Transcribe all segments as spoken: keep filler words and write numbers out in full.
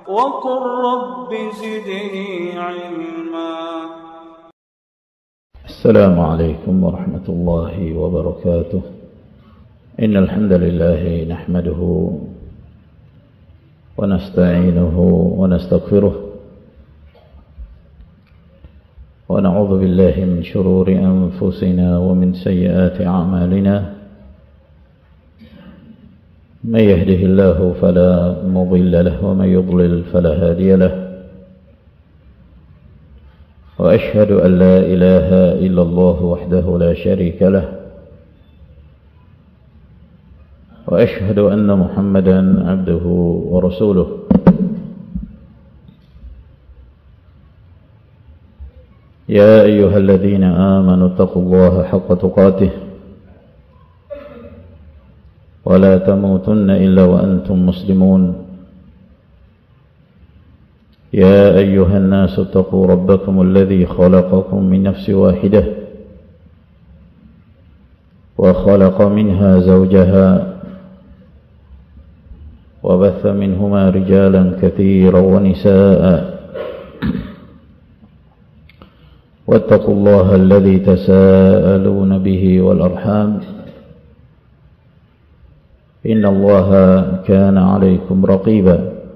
وقل رب زدني علما. السلام عليكم ورحمة الله وبركاته. إن الحمد لله نحمده ونستعينه ونستغفره ونعوذ بالله من شرور أنفسنا ومن سيئات أعمالنا. من يهده الله فلا مضل له ومن يضلل فلا هادي له. وأشهد أن لا إله إلا الله وحده لا شريك له. وأشهد أن محمدا عبده ورسوله. يا أيها الذين آمنوا اتقوا الله حق تقاته ولا تموتن إلا وأنتم مسلمون. يا أيها الناس اتقوا ربكم الذي خلقكم من نفس واحدة وخلق منها زوجها وبث منهما رجالا كثيرا ونساء. واتقوا الله الذي تساءلون به والأرحام إن الله كان عليكم رقيبا.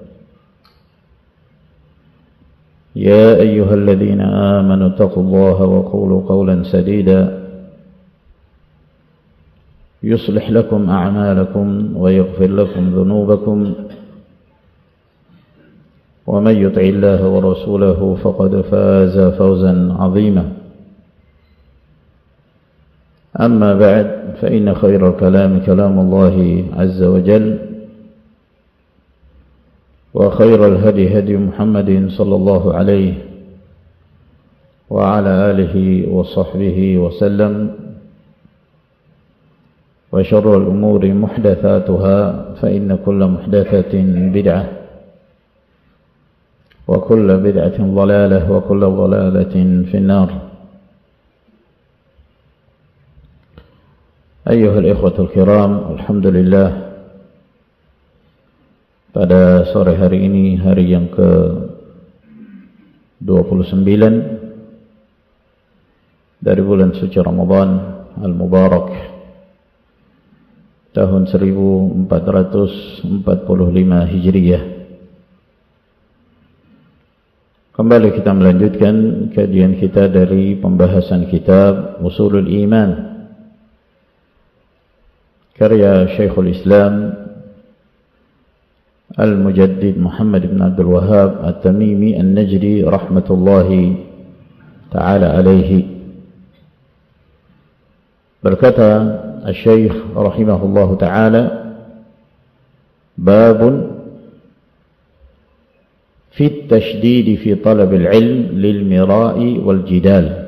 يا أيها الذين آمنوا اتقوا الله وقولوا قولا سديدا يصلح لكم أعمالكم ويغفر لكم ذنوبكم. ومن يطع الله ورسوله فقد فاز فوزا عظيما. أما بعد فإن خير الكلام كلام الله عز وجل وخير الهدي هدي محمد صلى الله عليه وعلى آله وصحبه وسلم. وشر الأمور محدثاتها فإن كل محدثة بدعة وكل بدعة ضلالة وكل ضلالة في النار. أيها الإخوة الكرام, alhamdulillah, pada sore hari ini, hari yang ke dua puluh sembilan dari bulan suci Ramadan Al-Mubarak tahun seribu empat ratus empat puluh lima Hijriyah. Kembali kita melanjutkan kajian kita dari pembahasan kitab Ushulul Iman karya Syekhul Islam Al-Mujaddid Muhammad bin Abdul Wahhab At-Tamimi An-Najdi rahmatullahi ta'ala alaihi. Berkata Asy-Syaikh rahimahullahu ta'ala, babun fi at-tashdid fi talab al-ilm lil mira'i wal jidal.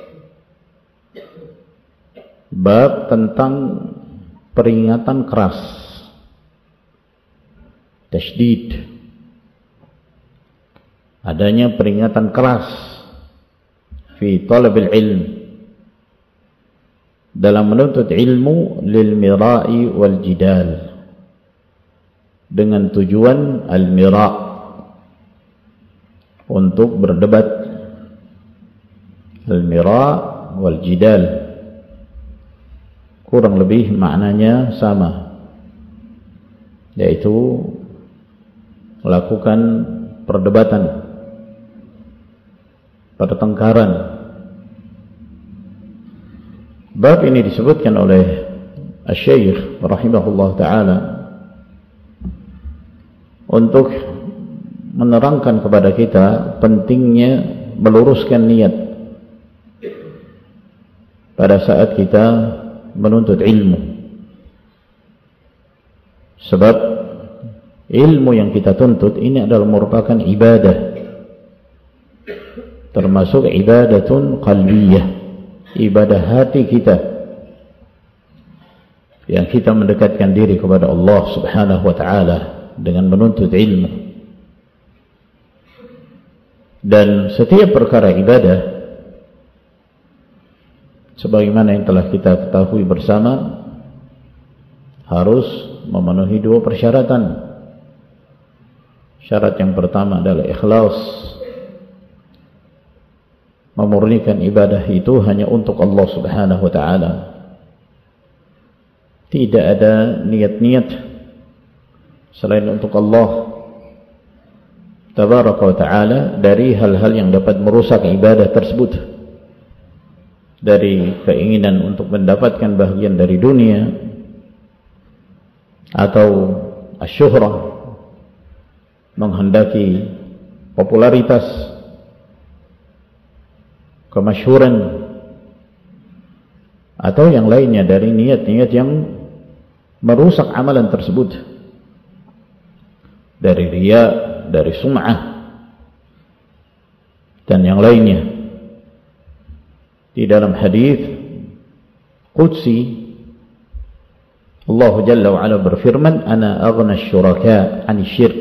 Bab tentang peringatan keras, tasydid, adanya peringatan keras fi talab al-ilm, dalam menuntut ilmu, lil mira'i wal jidal, dengan tujuan al-mira', untuk berdebat. Al-mira' wal jidal kurang lebih maknanya sama, yaitu melakukan perdebatan, pertengkaran. Bab ini disebutkan oleh Asy-Syaikh rahimahullah ta'ala untuk menerangkan kepada kita pentingnya meluruskan niat pada saat kita menuntut ilmu. Sebab ilmu yang kita tuntut ini adalah merupakan ibadah, termasuk ibadatun qalbiyah, ibadah hati kita, yang kita mendekatkan diri kepada Allah subhanahu wa ta'ala dengan menuntut ilmu. Dan setiap perkara ibadah, sebagaimana yang telah kita ketahui bersama, harus memenuhi dua persyaratan. Syarat yang pertama adalah ikhlas, memurnikan ibadah itu hanya untuk Allah Subhanahu wa ta'ala. Tidak ada niat-niat selain untuk Allah Tabaraka wa ta'ala dari hal-hal yang dapat merusak ibadah tersebut, dari keinginan untuk mendapatkan bahagian dari dunia atau asyuhrah, menghendaki popularitas, kemasyhuran, atau yang lainnya dari niat-niat yang merusak amalan tersebut, dari riya, dari sum'ah dan yang lainnya. Di dalam hadis qudsi Allah Jalla wa Ala berfirman, ana aghna asy-syuraka 'ani syirk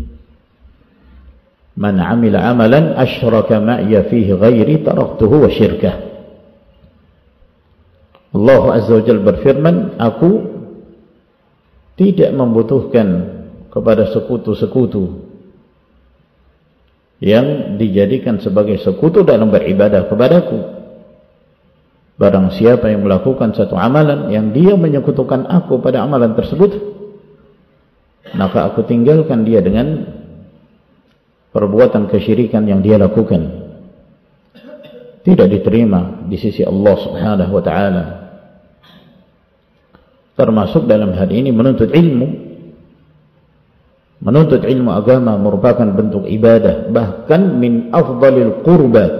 man 'amila 'amalan asyraka ma'iya fihi ghairi taraktuhu wa syirkah. Allah Azza wa Jalla berfirman, aku tidak membutuhkan kepada sekutu-sekutu yang dijadikan sebagai sekutu dalam beribadah kepadaku. Barang siapa yang melakukan satu amalan yang dia menyekutukan aku pada amalan tersebut, maka aku tinggalkan dia dengan perbuatan kesyirikan yang dia lakukan. Tidak diterima di sisi Allah Subhanahu wa ta'ala. Termasuk dalam hal ini menuntut ilmu. Menuntut ilmu agama merupakan bentuk ibadah, bahkan min afdalil qurbat,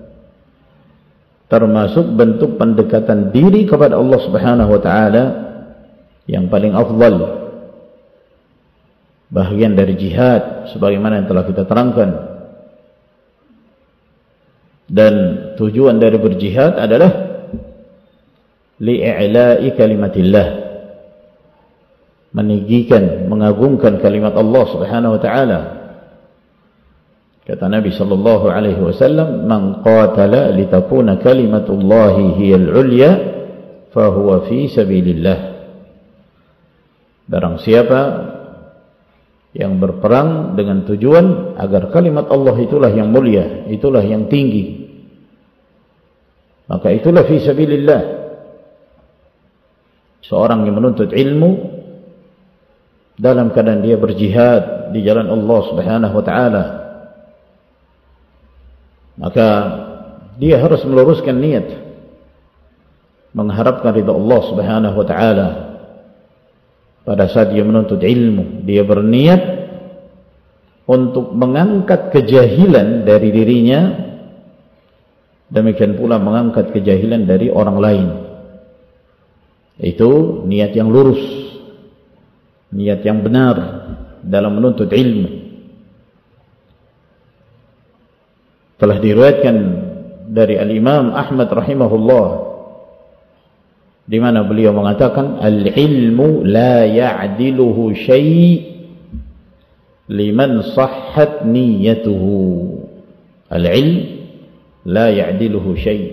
termasuk bentuk pendekatan diri kepada Allah Subhanahu wa ta'ala yang paling afdal, bahagian dari jihad sebagaimana yang telah kita terangkan. Dan tujuan dari berjihad adalah li'i'la'i kalimatillah, meninggikan, mengagungkan kalimat Allah Subhanahu wa ta'ala. Kata Nabi sallallahu alaihi wasallam, man qatala litakuna kalimatullahi hiyal ulya fahuwa fi sabilillah. Barang siapa yang berperang dengan tujuan agar kalimat Allah itulah yang mulia, itulah yang tinggi, maka itulah fi sabilillah. Seorang yang menuntut ilmu dalam keadaan dia berjihad di jalan Allah Subhanahu wa ta'ala, maka dia harus meluruskan niat, mengharapkan ridha Allah Subhanahu wa ta'ala. Pada saat dia menuntut ilmu, dia berniat untuk mengangkat kejahilan dari dirinya, demikian pula mengangkat kejahilan dari orang lain. Itu niat yang lurus, niat yang benar dalam menuntut ilmu. Telah diriwayatkan dari Al-Imam Ahmad rahimahullah, di mana beliau mengatakan, al-ilmu la ya'diluhu syai' liman sahhat niyyatuhu. Al-ilm la ya'diluhu syai'.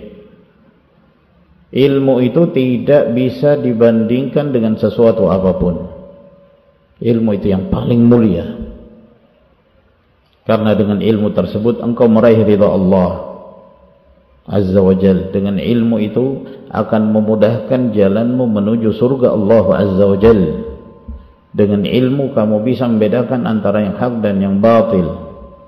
Ilmu itu tidak bisa dibandingkan dengan sesuatu apapun. Ilmu itu yang paling mulia, karena dengan ilmu tersebut engkau meraih ridha Allah Azza wa Jal. Dengan ilmu itu akan memudahkan jalanmu menuju surga Allah Azza wa Jal. Dengan ilmu kamu bisa membedakan antara yang hak dan yang batil.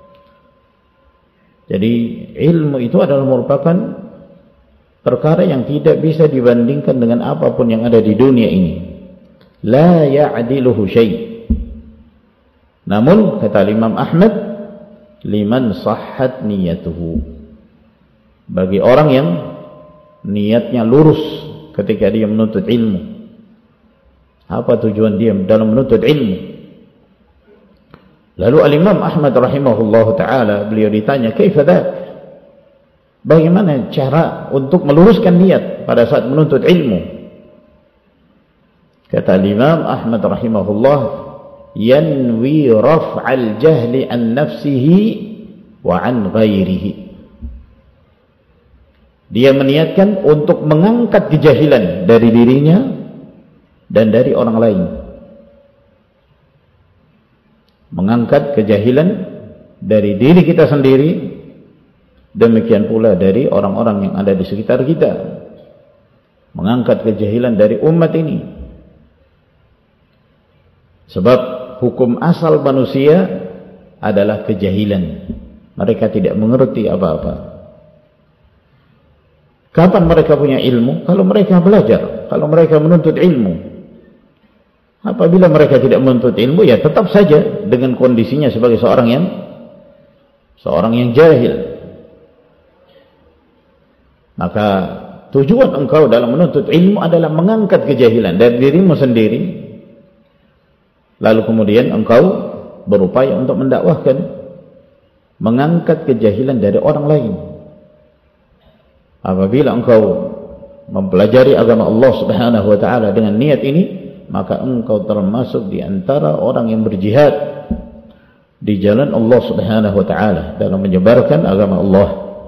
Jadi ilmu itu adalah merupakan perkara yang tidak bisa dibandingkan dengan apapun yang ada di dunia ini. La ya'diluhu syai'. Namun kata Imam Ahmad, liman sahhat niyatuhu, bagi orang yang niatnya lurus ketika dia menuntut ilmu. Apa tujuan dia dalam menuntut ilmu? Lalu Al-Imam Ahmad rahimahullah ta'ala, beliau ditanya, kaifa dzak? Bagaimana cara untuk meluruskan niat pada saat menuntut ilmu? Kata Imam Ahmad rahimahullah, yanwi raf'al jahli an nafsihi wa an ghairihi. Dia meniatkan untuk mengangkat kejahilan dari dirinya dan dari orang lain. mengangkat kejahilan dari diri kita sendiri, demikian pula dari orang-orang yang ada di sekitar kita, mengangkat kejahilan dari umat ini. Sebab hukum asal manusia adalah kejahilan. Mereka tidak mengerti apa-apa. Kapan mereka punya ilmu? Kalau mereka belajar, kalau mereka menuntut ilmu. Apabila mereka tidak menuntut ilmu, ya tetap saja dengan kondisinya sebagai seorang yang seorang yang jahil. Maka tujuan engkau dalam menuntut ilmu adalah mengangkat kejahilan dari dirimu sendiri, lalu kemudian engkau berupaya untuk mendakwahkan, mengangkat kejahilan dari orang lain. Apabila engkau mempelajari agama Allah Subhanahu wa taala dengan niat ini, maka engkau termasuk di antara orang yang berjihad di jalan Allah Subhanahu wa taala dalam menyebarkan agama Allah.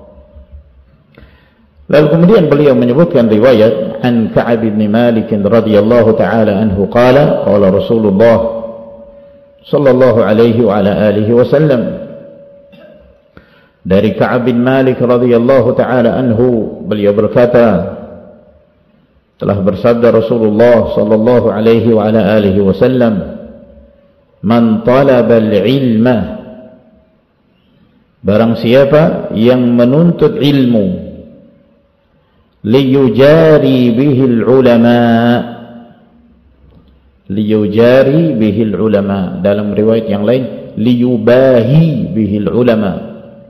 Lalu kemudian beliau menyebutkan riwayat an Ka'ab bin Malik radhiyallahu taala anhu qala qala Rasulullah sallallahu alaihi wa ala alihi wasallam. Dari Ka'ab bin Malik radhiyallahu taala anhu, beliau berkata, telah bersabda Rasulullah sallallahu alaihi wa ala alihi wasallam, man talaba al-ilma, barang siapa yang menuntut ilmu, liyujari bihil ulama, liyujari bihil ulama, dalam riwayat yang lain liyubahi bihil ulama.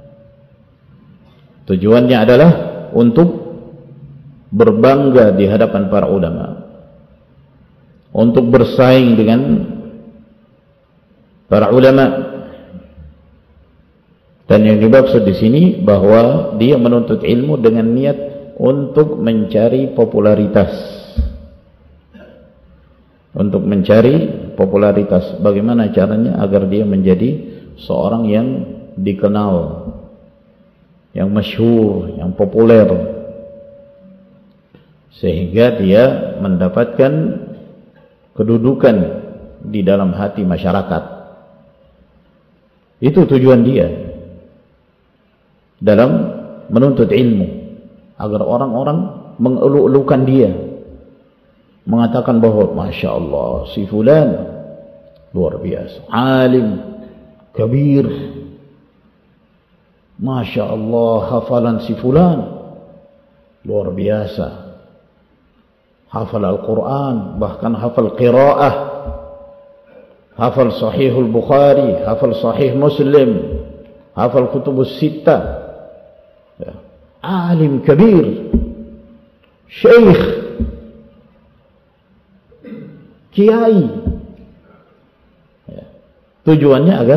Tujuannya adalah untuk berbangga di hadapan para ulama, untuk bersaing dengan para ulama. Dan yang dimaksud di sini bahwa dia menuntut ilmu dengan niat untuk mencari popularitas, untuk mencari popularitas. Bagaimana caranya agar dia menjadi seorang yang dikenal, yang masyhur, yang populer, sehingga dia mendapatkan kedudukan di dalam hati masyarakat. Itu tujuan dia dalam menuntut ilmu, agar orang-orang mengeluk-elukan dia, mengatakan bahwa Masya Allah, si fulan luar biasa, alim, kabir, Masya Allah, hafalan si fulan luar biasa, hafal Al-Quran, bahkan hafal qiraah, hafal Sahihul Bukhari, hafal Sahih Muslim, hafal Kutubus Sittah, ya. Alim kabir, syekh, kiai, ya. Tujuannya agar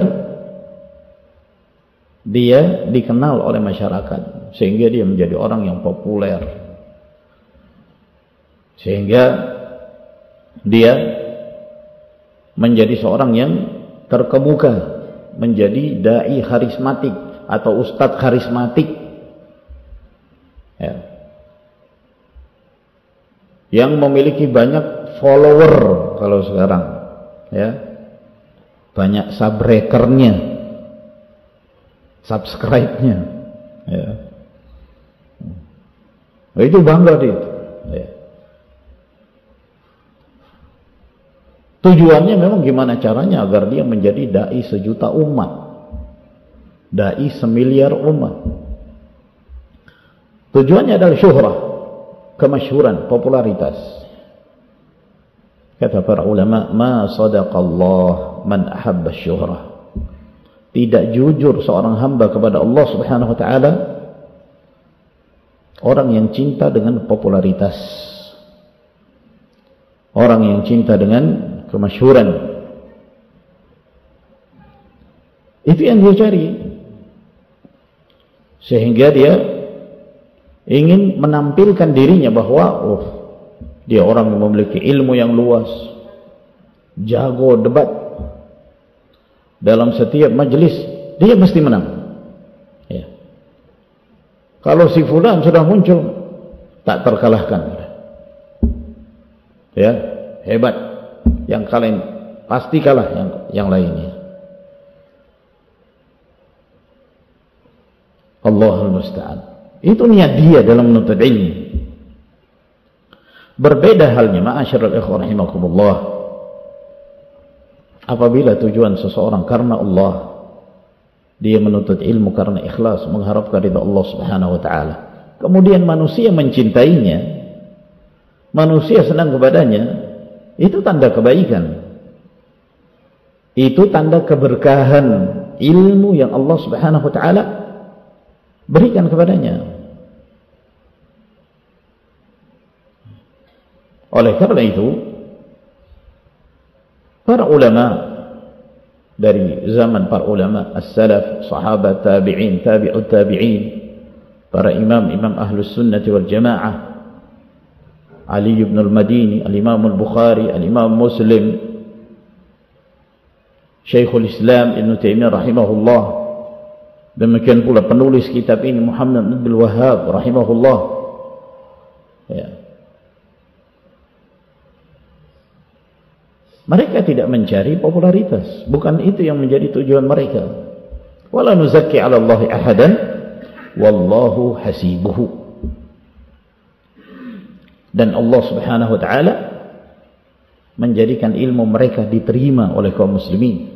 dia dikenal oleh masyarakat, sehingga dia menjadi orang yang populer, sehingga dia menjadi seorang yang terkemuka, menjadi dai karismatik atau ustadz karismatik, ya, yang memiliki banyak follower kalau sekarang, ya, banyak subscribernya, subscribe-nya, ya. Itu bangga dia, ya. Tujuannya memang gimana caranya agar dia menjadi dai sejuta umat, dai semiliar umat. Tujuannya adalah syuhrah, kemasyhuran, popularitas. Kata para ulama, ma sadaqallah man ahabba syuhrah. Tidak jujur seorang hamba kepada Allah Subhanahu wa taala orang yang cinta dengan popularitas, orang yang cinta dengan kemasyhuran. Itu yang dia cari, sehingga dia ingin menampilkan dirinya bahwa oh, dia orang yang memiliki ilmu yang luas, jago debat, dalam setiap majelis dia mesti menang, ya. Kalau si fulan sudah muncul tak terkalahkan, ya, hebat, yang kalian pasti kalah yang yang lainnya. Allahul musta'an. Itu niat dia dalam menuntut ilmu. Berbeda halnya ma'asyiral ikhwan rahimakumullah, apabila tujuan seseorang karena Allah, dia menuntut ilmu karena ikhlas, mengharapkan ridha Allah Subhanahu wa taala. Kemudian manusia mencintainya, manusia senang kepadanya, itu tanda kebaikan. Itu tanda keberkahan ilmu yang Allah Subhanahu wa taala berikan kepadanya. Oleh karena itu, para ulama dari zaman para ulama as-salaf, sahabat, tabi'in, tabi'ut tabi'in, para imam-imam ahlus sunnah wal jamaah, Ali ibn al-Madini, al-Imam al-Bukhari, al-Imam Muslim, Syekhul Islam Ibn Taimiyah rahimahullah, demikian pula penulis kitab ini Muhammad bin Abdul Wahhab rahimahullah, ya. Mereka tidak mencari popularitas, bukan itu yang menjadi tujuan mereka. Wala nuzakki 'ala Allahi ahadan wallahu hasibuhu. Dan Allah Subhanahu wa taala menjadikan ilmu mereka diterima oleh kaum muslimin.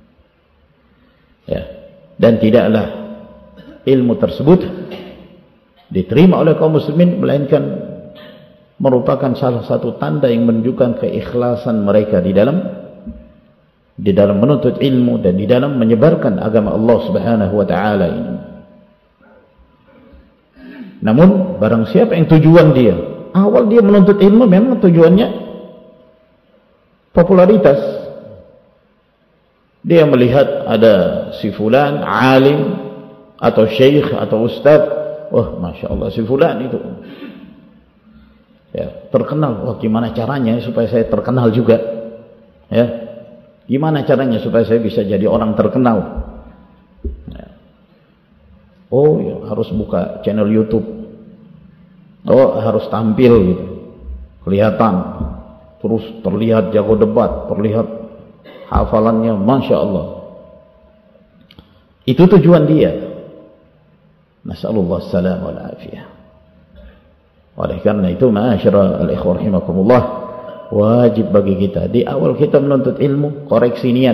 Ya. Dan tidaklah ilmu tersebut diterima oleh kaum muslimin melainkan merupakan salah satu tanda yang menunjukkan keikhlasan mereka di dalam di dalam menuntut ilmu dan di dalam menyebarkan agama Allah Subhanahu wa taala ini. Namun barang siapa yang tujuan dia, awal dia menuntut ilmu memang tujuannya popularitas. Dia melihat ada si fulan alim atau syekh atau ustaz, wah masya Allah si fulan itu ya, terkenal. Wah, gimana caranya supaya saya terkenal juga? Ya, gimana caranya supaya saya bisa jadi orang terkenal? Ya. Oh, ya, harus buka channel YouTube. Oh, harus tampil gitu, kelihatan, terus terlihat jago debat, terlihat hafalannya, masya Allah. Itu tujuan dia. Nasallallahu salam wal afiyah. Oleh karena itu, ma'asyiral ikhwan rahimakumullah, wajib bagi kita di awal kita menuntut ilmu, koreksi niat,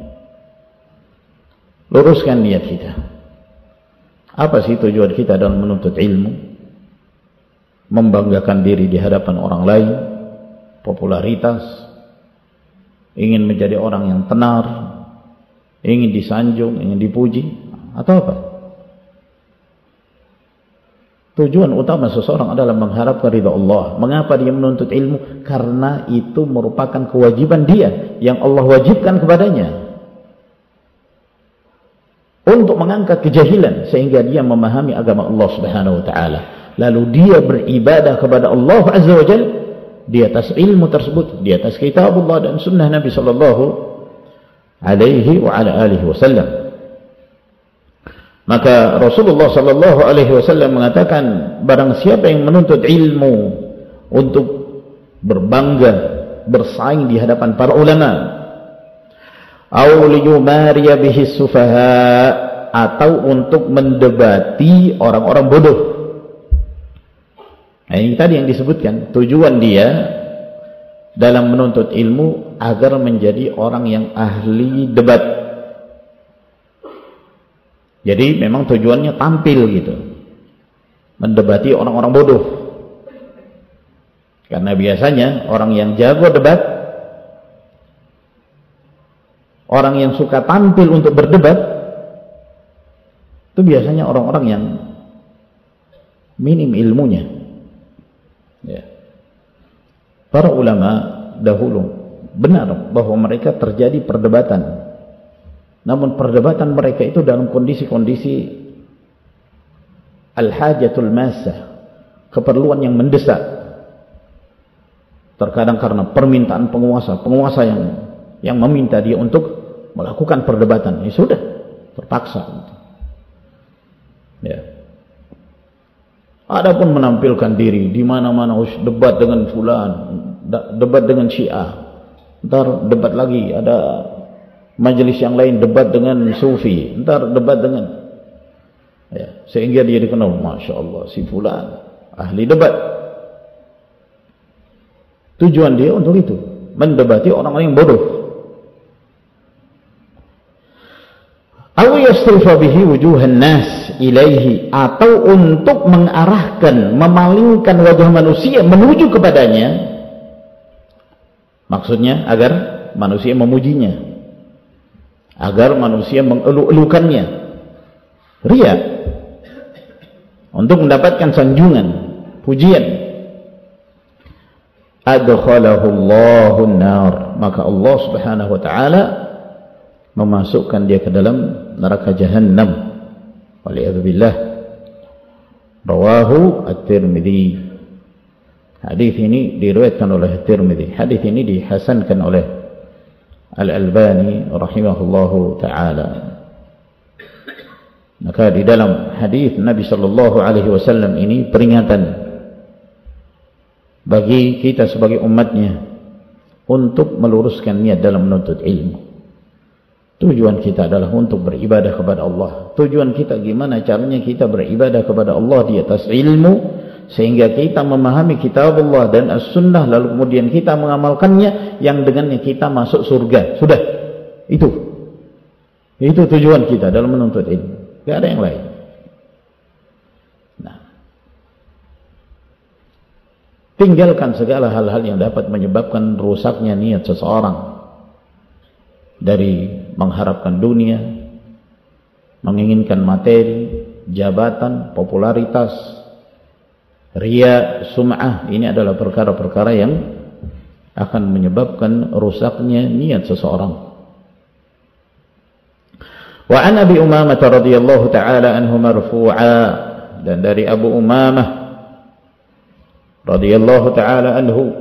luruskan niat kita. Apa sih tujuan kita dalam menuntut ilmu? Membanggakan diri di hadapan orang lain, popularitas, ingin menjadi orang yang tenar, ingin disanjung, ingin dipuji, atau apa? Tujuan utama seseorang adalah mengharapkan ridha Allah. Mengapa dia menuntut ilmu? Karena itu merupakan kewajiban dia yang Allah wajibkan kepadanya untuk mengangkat kejahilan sehingga dia memahami agama Allah Subhanahu wa taala. Lalu dia beribadah kepada Allah Azza wa Jalla di atas ilmu tersebut, di atas kitab Allah dan sunnah Nabi sallallahu alaihi wa ala alihi wasallam. Maka Rasulullah sallallahu alaihi wasallam mengatakan, barang siapa yang menuntut ilmu untuk berbangga, bersaing di hadapan para ulama, aw liyumariya bihi sufaha, atau untuk mendebati orang-orang bodoh. Nah, ini tadi yang disebutkan, tujuan dia dalam menuntut ilmu agar menjadi orang yang ahli debat. Jadi memang tujuannya tampil gitu, mendebati orang-orang bodoh. Karena biasanya orang yang jago debat, orang yang suka tampil untuk berdebat, itu biasanya orang-orang yang minim ilmunya. Ya. Para ulama dahulu benar bahwa mereka terjadi perdebatan. Namun perdebatan mereka itu dalam kondisi-kondisi al-hajatul massah, keperluan yang mendesak. Terkadang karena permintaan penguasa, penguasa yang yang meminta dia untuk melakukan perdebatan. Ya sudah, terpaksa. Ya. Adapun menampilkan diri di mana-mana, debat dengan fulan, debat dengan Syiah, ntar debat lagi ada majelis yang lain debat dengan sufi, ntar debat dengan Ya, sehingga dia dikenal, Masya Allah, si fulan ahli debat. Tujuan dia untuk itu, mendebati orang-orang yang bodoh. Aw yasrifa bihi wujuhan nas ilaihi, atau untuk mengarahkan, memalingkan wajah manusia menuju kepadanya. Maksudnya agar manusia memujinya, agar manusia mengeluk-elukannya. Riya, untuk mendapatkan sanjungan, pujian. Adkhalahu Allahu an-nar, maka Allah Subhanahu wa taala memasukkan dia ke dalam neraka Jahannam. Waliyadzubillah. Rawahu At-Tirmidzi. Hadis ini diriwayatkan oleh At-Tirmidzi. Hadis ini dihasankan oleh Al-Albani rahimahullahu taala. Maka di dalam hadis Nabi sallallahu alaihi wasallam ini peringatan bagi kita sebagai umatnya untuk meluruskan niat dalam menuntut ilmu. Tujuan kita adalah untuk beribadah kepada Allah. Tujuan kita gimana caranya kita beribadah kepada Allah di atas ilmu, sehingga kita memahami kitab Allah dan as-sunnah, lalu kemudian kita mengamalkannya, yang dengannya kita masuk surga. Sudah, itu itu tujuan kita dalam menuntut ilmu, tidak ada yang lain. Nah, tinggalkan segala hal-hal yang dapat menyebabkan rusaknya niat seseorang, dari mengharapkan dunia, menginginkan materi, jabatan, popularitas, riya, sum'ah. Ini adalah perkara-perkara yang akan menyebabkan rusaknya niat seseorang. Wa an Abi Umamah radhiyallahu taala anhu marfu'a, dan dari Abu Umamah radhiyallahu taala anhu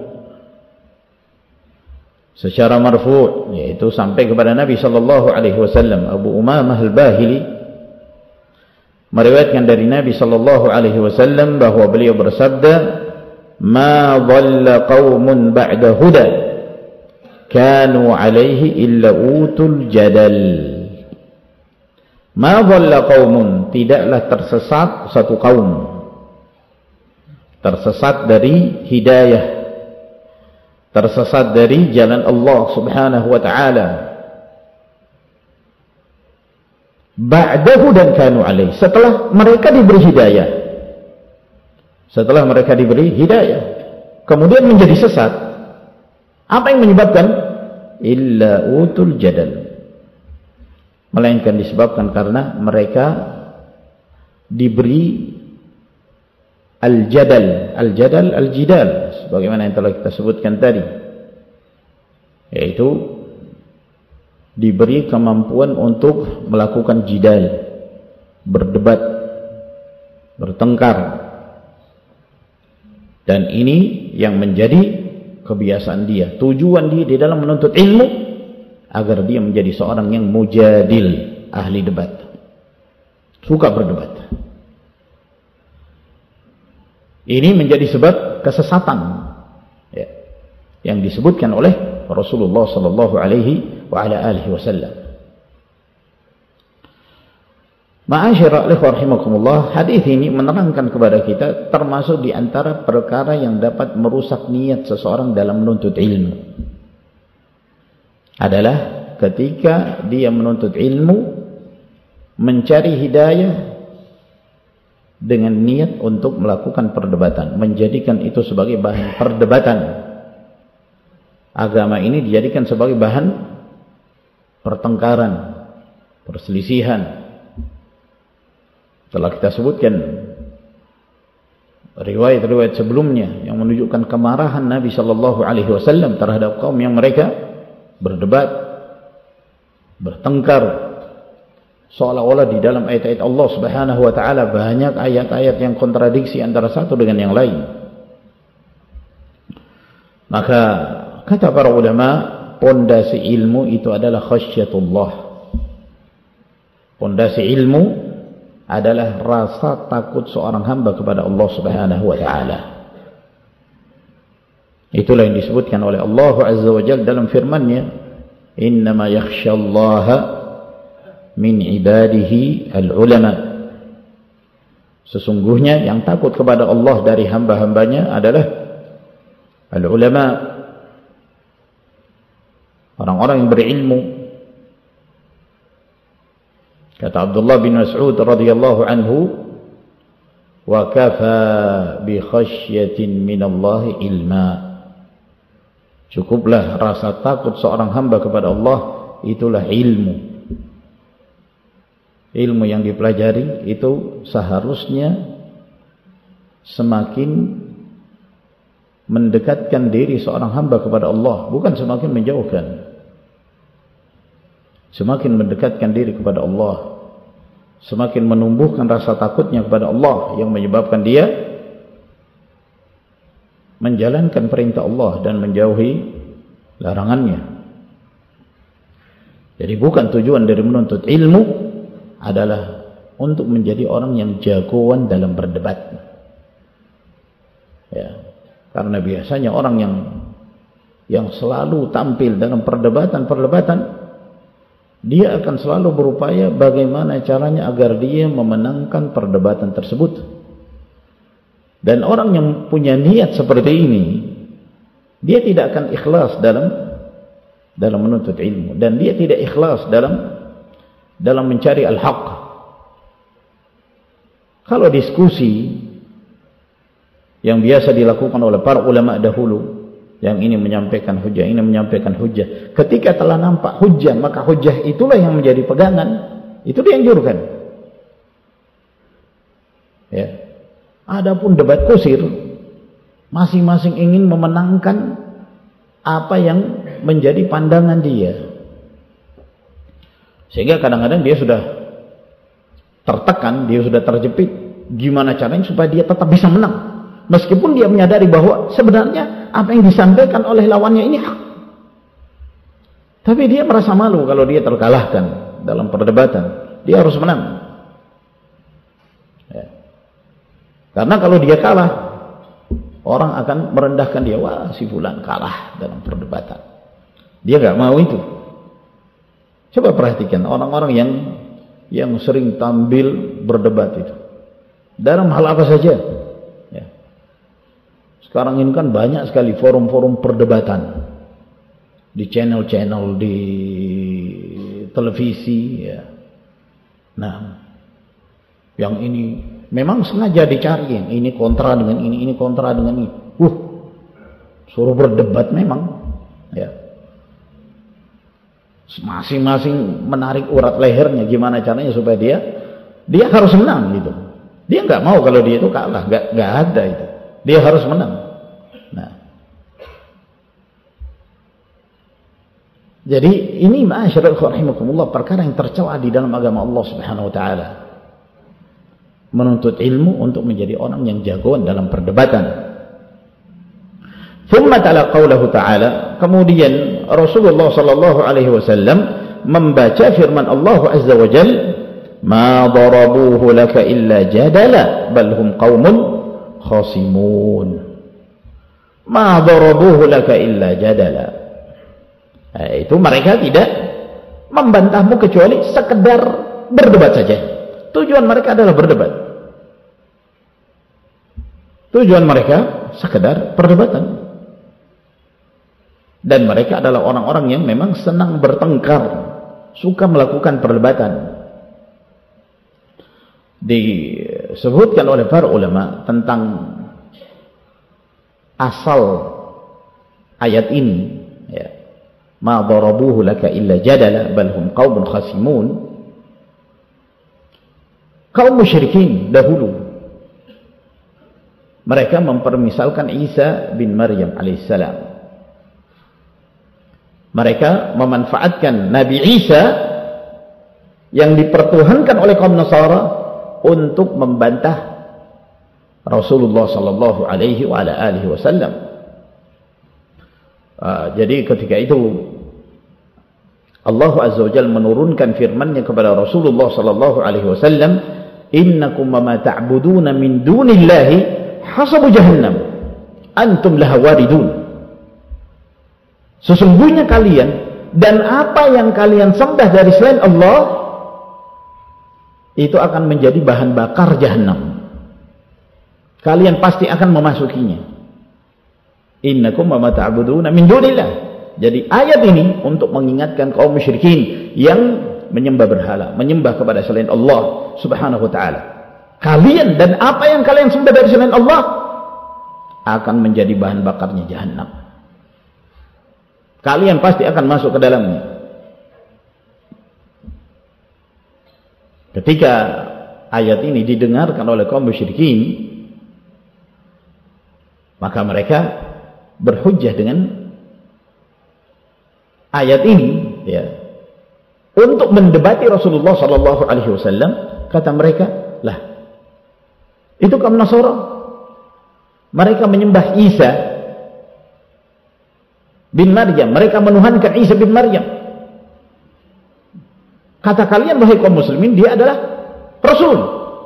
secara marfu', yaitu sampai kepada Nabi sallallahu alaihi wasallam. Abu Umamah al-Bahili meriwayatkan dari Nabi sallallahu alaihi wasallam bahwa beliau bersabda, "Ma dhalla qaumun ba'da huda kanu alaihi illa utul jadal." Ma dhalla qaumun, tidaklah tersesat satu kaum, tersesat dari hidayah, tersesat dari jalan Allah Subhanahu wa taala, ba'dahu dan kanu alaih, setelah mereka diberi hidayah, setelah mereka diberi hidayah kemudian menjadi sesat. Apa yang menyebabkan? Illa utul jadal, melainkan disebabkan karena mereka diberi al-jadal, al-jadal, al-jidal, sebagaimana yang telah kita sebutkan tadi, yaitu diberi kemampuan untuk melakukan jidal, berdebat, bertengkar. Dan ini yang menjadi kebiasaan dia, tujuan dia di dalam menuntut ilmu, agar dia menjadi seorang yang mujadil, ahli debat, suka berdebat. Ini menjadi sebab kesesatan, ya, yang disebutkan oleh Rasulullah sallallahu alaihi wa ala alihi wasallam. Ma'asyiral ikhwah rahimakumullah, hadis ini menerangkan kepada kita termasuk di antara perkara yang dapat merusak niat seseorang dalam menuntut ilmu adalah ketika dia menuntut ilmu, mencari hidayah dengan niat untuk melakukan perdebatan, menjadikan itu sebagai bahan perdebatan. Agama ini dijadikan sebagai bahan pertengkaran, perselisihan. Telah kita sebutkan riwayat-riwayat sebelumnya yang menunjukkan kemarahan Nabi sallallahu alaihi wasallam terhadap kaum yang mereka berdebat, bertengkar, seolah-olah di dalam ayat-ayat Allah Subhanahu wa taala banyak ayat-ayat yang kontradiksi antara satu dengan yang lain. Maka kata para ulama, pondasi ilmu itu adalah khasyatullah. Pondasi ilmu adalah rasa takut seorang hamba kepada Allah Subhanahu wa taala. Itulah yang disebutkan oleh Allah Azza wa Jalla dalam firman-Nya, "Innama yakhsyallaha min ibadihi al-ulama." Sesungguhnya yang takut kepada Allah dari hamba-hambanya adalah al-ulama, orang-orang yang berilmu. Kata Abdullah bin Mas'ud radhiyallahu anhu, wa kafa bi khasyatin minallahi ilma. Cukuplah rasa takut seorang hamba kepada Allah, itulah ilmu. Ilmu yang dipelajari itu seharusnya semakin mendekatkan diri seorang hamba kepada Allah, bukan semakin menjauhkan. Semakin mendekatkan diri kepada Allah, semakin menumbuhkan rasa takutnya kepada Allah yang menyebabkan dia menjalankan perintah Allah dan menjauhi larangannya. Jadi bukan tujuan dari menuntut ilmu adalah untuk menjadi orang yang jagoan dalam berdebat. Ya, karena biasanya orang yang yang selalu tampil dalam perdebatan-perdebatan, dia akan selalu berupaya bagaimana caranya agar dia memenangkan perdebatan tersebut. Dan orang yang punya niat seperti ini, dia tidak akan ikhlas dalam dalam menuntut ilmu, dan dia tidak ikhlas dalam dalam mencari al-haq. Kalau diskusi yang biasa dilakukan oleh para ulama dahulu, yang ini menyampaikan hujah, ini menyampaikan hujah, ketika telah nampak hujah, maka hujah itulah yang menjadi pegangan, itu dianjurkan. Ya. Adapun debat kusir, masing-masing ingin memenangkan apa yang menjadi pandangan dia. Sehingga kadang-kadang dia sudah tertekan, dia sudah terjepit. Gimana caranya supaya dia tetap bisa menang, meskipun dia menyadari bahwa sebenarnya apa yang disampaikan oleh lawannya ini hak. Tapi dia merasa malu kalau dia terkalahkan dalam perdebatan. Dia harus menang. Ya. Karena kalau dia kalah, orang akan merendahkan dia. Wah, si fulan kalah dalam perdebatan. Dia gak mau itu. Coba perhatikan orang-orang yang yang sering tampil berdebat itu dalam hal apa saja. Ya. Sekarang ini kan banyak sekali forum-forum perdebatan di channel-channel di televisi. Ya. Nah, yang ini memang sengaja dicari, yang ini kontra dengan ini, ini kontra dengan ini. Uh, suruh berdebat memang. Ya. Masing-masing menarik urat lehernya, gimana caranya supaya dia dia harus menang gitu. Dia nggak mau kalau dia itu kalah, nggak nggak ada itu. Dia harus menang. Nah, jadi ini ma'asyiral rahimakumullah, perkara yang tercela di dalam agama Allah Subhanahu wa taala. Menuntut ilmu untuk menjadi orang yang jagoan dalam perdebatan. Thumma ta'ala qawlahu ta'ala, kemudian Rasulullah sallallahu alaihi wasallam membaca firman Allah azza wa jalla, ma darabuhu laka illa jadala bal hum qaumun khasimun. Ma darabuhu laka illa jadala. Nah, itu mereka tidak membantahmu kecuali sekedar berdebat saja. Tujuan mereka adalah berdebat. Tujuan mereka sekedar perdebatan. Dan mereka adalah orang-orang yang memang senang bertengkar, suka melakukan perdebatan. Disebutkan oleh para ulama tentang asal ayat ini, ya. Ma darabuhu laka illa jadala bal hum qaumun khasimun. Kaum musyrikin dahulu, mereka mempermisalkan Isa bin Maryam alaihissalam. Mereka memanfaatkan Nabi Isa yang dipertuhankan oleh kaum Nasara untuk membantah Rasulullah sallallahu alaihi wa ala alihi wasallam. Uh, jadi ketika itu Allah azza wa jalla menurunkan firman-Nya kepada Rasulullah sallallahu alaihi wasallam, innakum ma ta'buduna min dunillahi hasabu jahannam antum laha waridun. Sesungguhnya kalian dan apa yang kalian sembah dari selain Allah itu akan menjadi bahan bakar jahanam. kalian pasti akan memasukinya. Innakum wa ma ta'buduna min dunillah. Jadi ayat ini untuk mengingatkan kaum musyrikin yang menyembah berhala, menyembah kepada selain Allah Subhanahu wa taala. Kalian dan apa yang kalian sembah dari selain Allah akan menjadi bahan bakarnya jahanam. Kalian pasti akan masuk ke dalamnya. Ketika ayat ini didengarkan oleh kaum musyrikin, maka mereka berhujjah dengan ayat ini, ya, untuk mendebati Rasulullah sallallahu alaihi wasallam. Kata mereka, lah, itu kaum Nasara, mereka menyembah Isa bin Maryam, mereka menuhankan Isa bin Maryam. Kata kalian, wahai kaum muslimin, dia adalah Rasul.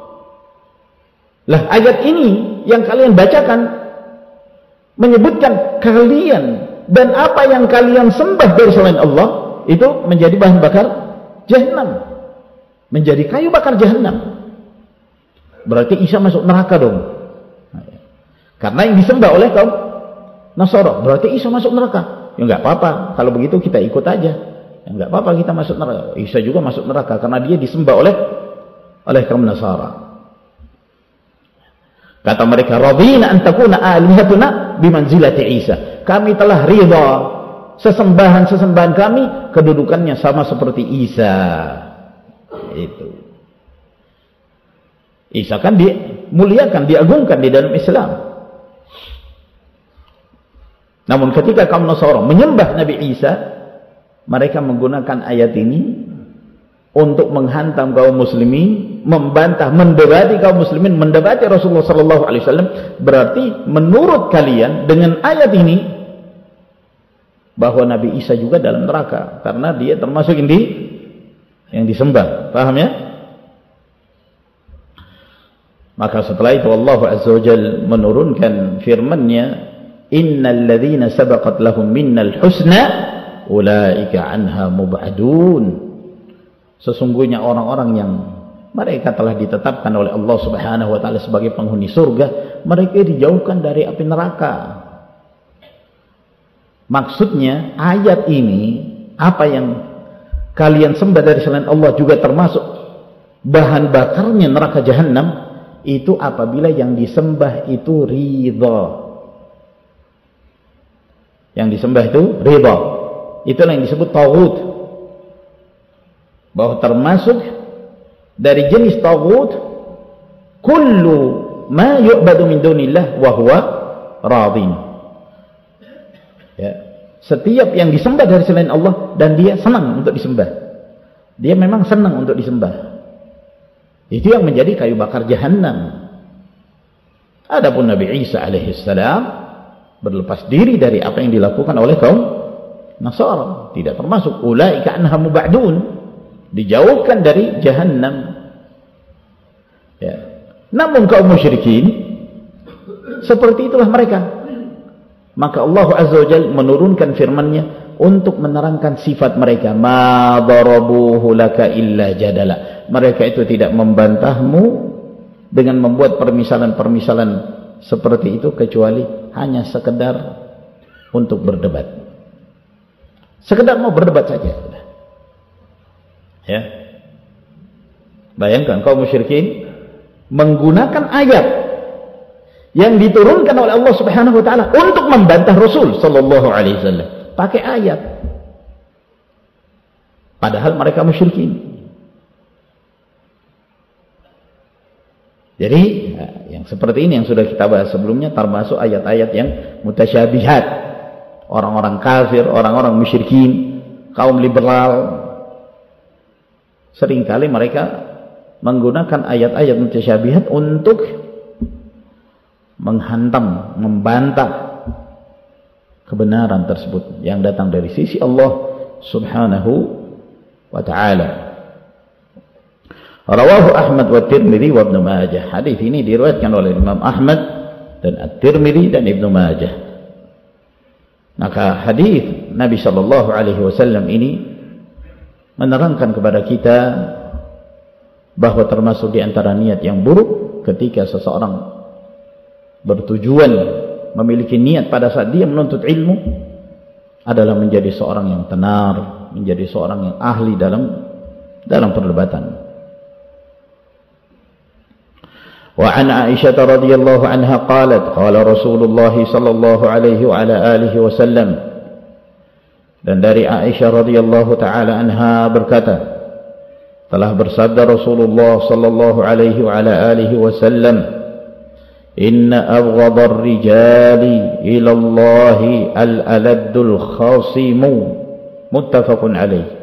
Lah, ayat ini yang kalian bacakan menyebutkan kalian dan apa yang kalian sembah dari selain Allah itu menjadi bahan bakar jahanam, menjadi kayu bakar jahanam. Berarti Isa masuk neraka dong, karena yang disembah oleh kaum Nasara. Berarti Isa masuk neraka. Ya nggak apa-apa, kalau begitu kita ikut aja. Ya nggak apa-apa kita masuk neraka. Isa juga masuk neraka karena dia disembah oleh oleh kaum Nasara. Kata mereka, radina an takuna alihatuna bimanzilati Isa. Kami telah ridha sesembahan-sesembahan kami kedudukannya sama seperti Isa. Itu. Isa kan dimuliakan, diagungkan di dalam Islam. Namun ketika kaum Nasara menyembah Nabi Isa, mereka menggunakan ayat ini untuk menghantam kaum muslimin, membantah, mendebati kaum muslimin, mendebati Rasulullah sallallahu alaihi wasallam. Berarti menurut kalian dengan ayat ini bahwa Nabi Isa juga dalam neraka karena dia termasuk yang di yang disembah. Paham ya? Maka setelah itu Allah Azza wa Jalla menurunkan firman-Nya, innal ladzina sabaqat lahum minnal husna ulaika anha mub'adun. Sesungguhnya orang-orang yang mereka telah ditetapkan oleh Allah Subhanahu wa taala sebagai penghuni surga, mereka dijauhkan dari api neraka. Maksudnya ayat ini, apa yang kalian sembah dari selain Allah juga termasuk bahan bakarnya neraka jahanam, itu apabila yang disembah itu ridha. Yang disembah itu ridha. Itulah yang disebut taghut. Bahwa termasuk dari jenis taghut kullu ma yu'badu min dunillah wa huwa radin. Ya, setiap yang disembah dari selain Allah dan dia senang untuk disembah. Dia memang senang untuk disembah. Itu yang menjadi kayu bakar jahanam. Adapun Nabi Isa alaihissalam berlepas diri dari apa yang dilakukan oleh kaum Nasara, tidak termasuk ulaika anha mub'adun, dijauhkan dari jahanam. Ya. Namun kaum musyrikin seperti itulah mereka. Maka Allah Azza wa Jalla menurunkan firman-Nya untuk menerangkan sifat mereka. Ma darabuhu laka illa jadala. Mereka itu tidak membantahmu dengan membuat permisalan-permisalan seperti itu kecuali hanya sekedar untuk berdebat. Sekedar mau berdebat saja. Ya. Bayangkan kaum musyrikin menggunakan ayat yang diturunkan oleh Allah Subhanahu wa taala untuk membantah Rasul sallallahu alaihi wasallam. Pakai ayat. Padahal mereka musyrikin. Jadi, yang seperti ini yang sudah kita bahas sebelumnya termasuk ayat-ayat yang mutasyabihat. Orang-orang kafir, orang-orang musyrikin, kaum liberal, seringkali mereka menggunakan ayat-ayat mutasyabihat untuk menghantam, membantah kebenaran tersebut yang datang dari sisi Allah Subhanahu wa ta'ala. Rawahu Ahmad wa Tirmidzi wa Ibnu Majah. Hadis ini diriwayatkan oleh Imam Ahmad dan At-Tirmidzi dan Ibnu Majah. Maka hadis Nabi sallallahu alaihi wasallam ini menerangkan kepada kita bahwa termasuk di antara niat yang buruk ketika seseorang bertujuan, memiliki niat pada saat dia menuntut ilmu adalah menjadi seorang yang tenar, menjadi seorang yang ahli dalam dalam perdebatan. Wa an Aisyah radhiyallahu anha qalat qala Rasulullah sallallahu alaihi wa ala alihi wasallam, dan dari Aisyah radhiyallahu taala anha berkata, telah bersabda Rasulullah sallallahu alaihi wa ala alihi wasallam, inna abghadar rijali ila Allah al-aladdul khasimu, muttafaqun alaih.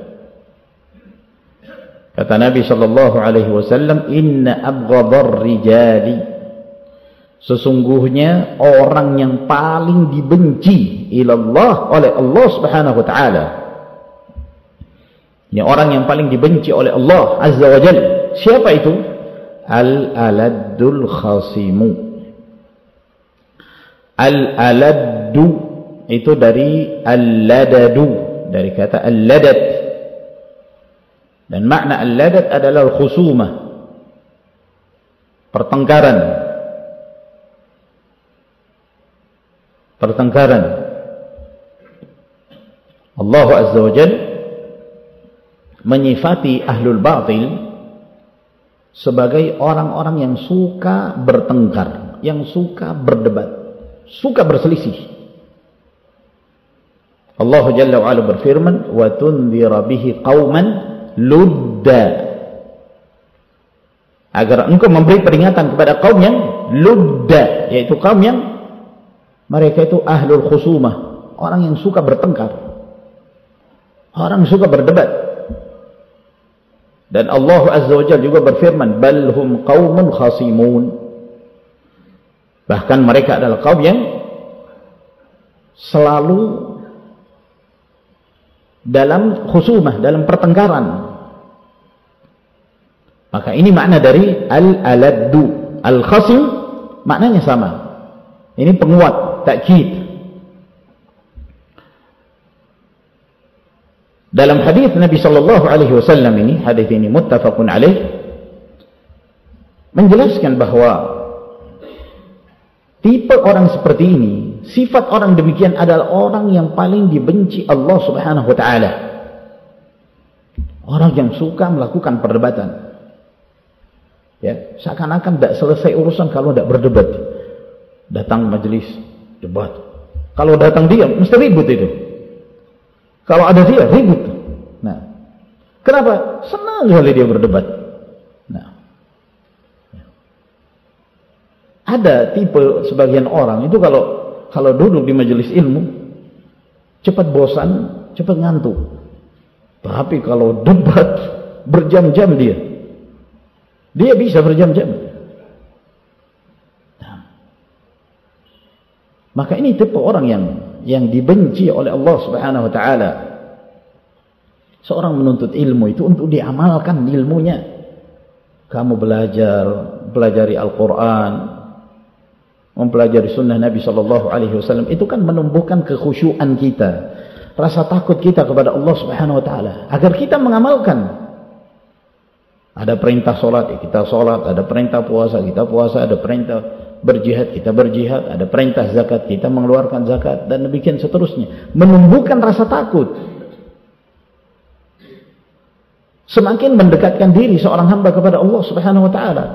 Kata Nabi sallallahu alaihi wasallam, inna abghadar rijali, sesungguhnya orang yang paling dibenci ilallah oleh Allah Subhanahu wa taala. Ini orang yang paling dibenci oleh Allah Azza wa Jalla. Siapa itu? Al-aladdul khasimu. Al-aladdu itu dari al-ladadu, dari kata al-ladad. Dan makna al-ladad adalah al-khusumah, pertengkaran. Pertengkaran. Allah Azza wa Jalla menyifati ahlul batil sebagai orang-orang yang suka bertengkar, yang suka berdebat, suka berselisih. Allah Jalla wa Ala berfirman, wa tundhira bihi qauman ludda, agar engkau memberi peringatan kepada kaum yang ludda, yaitu kaum yang mereka itu ahlul khusumah, orang yang suka bertengkar, orang yang suka berdebat. Dan Allah Azza wa Jalla juga berfirman, bal hum qaumun khasimun, bahkan mereka adalah kaum yang selalu dalam khusumah, dalam pertengkaran. Maka ini makna dari al-aladdu. Al-khasim maknanya sama. Ini penguat, takkid. Dalam hadis Nabi sallallahu alaihi wasallam ini, hadis ini muttafaqun alaih, menjelaskan bahwa tipe orang seperti ini, sifat orang demikian adalah orang yang paling dibenci Allah Subhanahu wa taala. Orang yang suka melakukan perdebatan. Ya, seakan-akan tidak selesai urusan kalau tidak berdebat. Datang majelis debat. Kalau datang dia mesti ribut itu. Kalau ada dia ribut. Nah, kenapa? Senang sekali dia berdebat. Nah, ada tipe sebagian orang itu kalau kalau duduk di majelis ilmu cepat bosan, cepat ngantuk. Tapi kalau debat berjam-jam dia, dia bisa berjam-jam. Nah, maka ini tipe orang yang yang dibenci oleh Allah Subhanahu wa taala. Seorang menuntut ilmu itu untuk diamalkan ilmunya. Kamu belajar, pelajari Al-Quran, mempelajari sunnah Nabi sallallahu alaihi wasallam, itu kan menumbuhkan kekhusyuan kita, rasa takut kita kepada Allah Subhanahu wa taala, agar kita mengamalkan. Ada perintah salat, kita salat, ada perintah puasa, kita puasa, ada perintah berjihad, kita berjihad, ada perintah zakat, kita mengeluarkan zakat, dan demikian seterusnya. Menumbuhkan rasa takut. Semakin mendekatkan diri seorang hamba kepada Allah Subhanahu wa taala.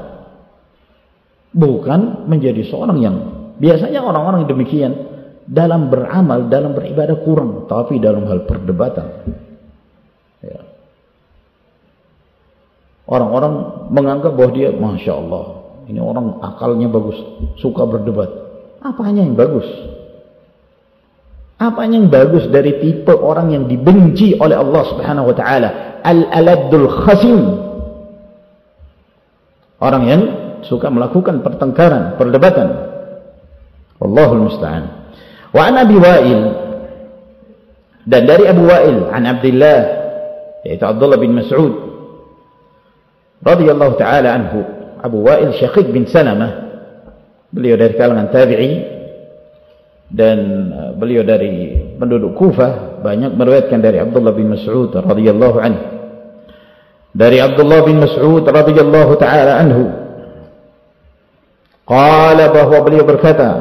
Bukan menjadi seorang yang, biasanya orang-orang yang demikian dalam beramal, dalam beribadah kurang, tapi dalam hal perdebatan, ya, orang-orang menganggap bahwa dia, Masya Allah, ini orang akalnya bagus, suka berdebat. Apanya yang bagus? Apanya yang bagus dari tipe orang yang dibenci oleh Allah Subhanahu wa taala? Al-aladdul khasim, orang yang suka melakukan pertengkaran, perdebatan. Wallahul musta'an. Wa an Abi Wa'il, dan dari Abu Wa'il, an Abdullah, yaitu Abdullah bin Mas'ud radhiyallahu taala anhu. Abu Wa'il Syaqiq bin Salamah, beliau dari kalangan tabi'i, dan beliau dari penduduk Kufah, banyak meriwayatkan dari Abdullah bin Mas'ud radhiyallahu anhu. Dari Abdullah bin Mas'ud radhiyallahu taala anhu, Qala, bahwa beliau berkata,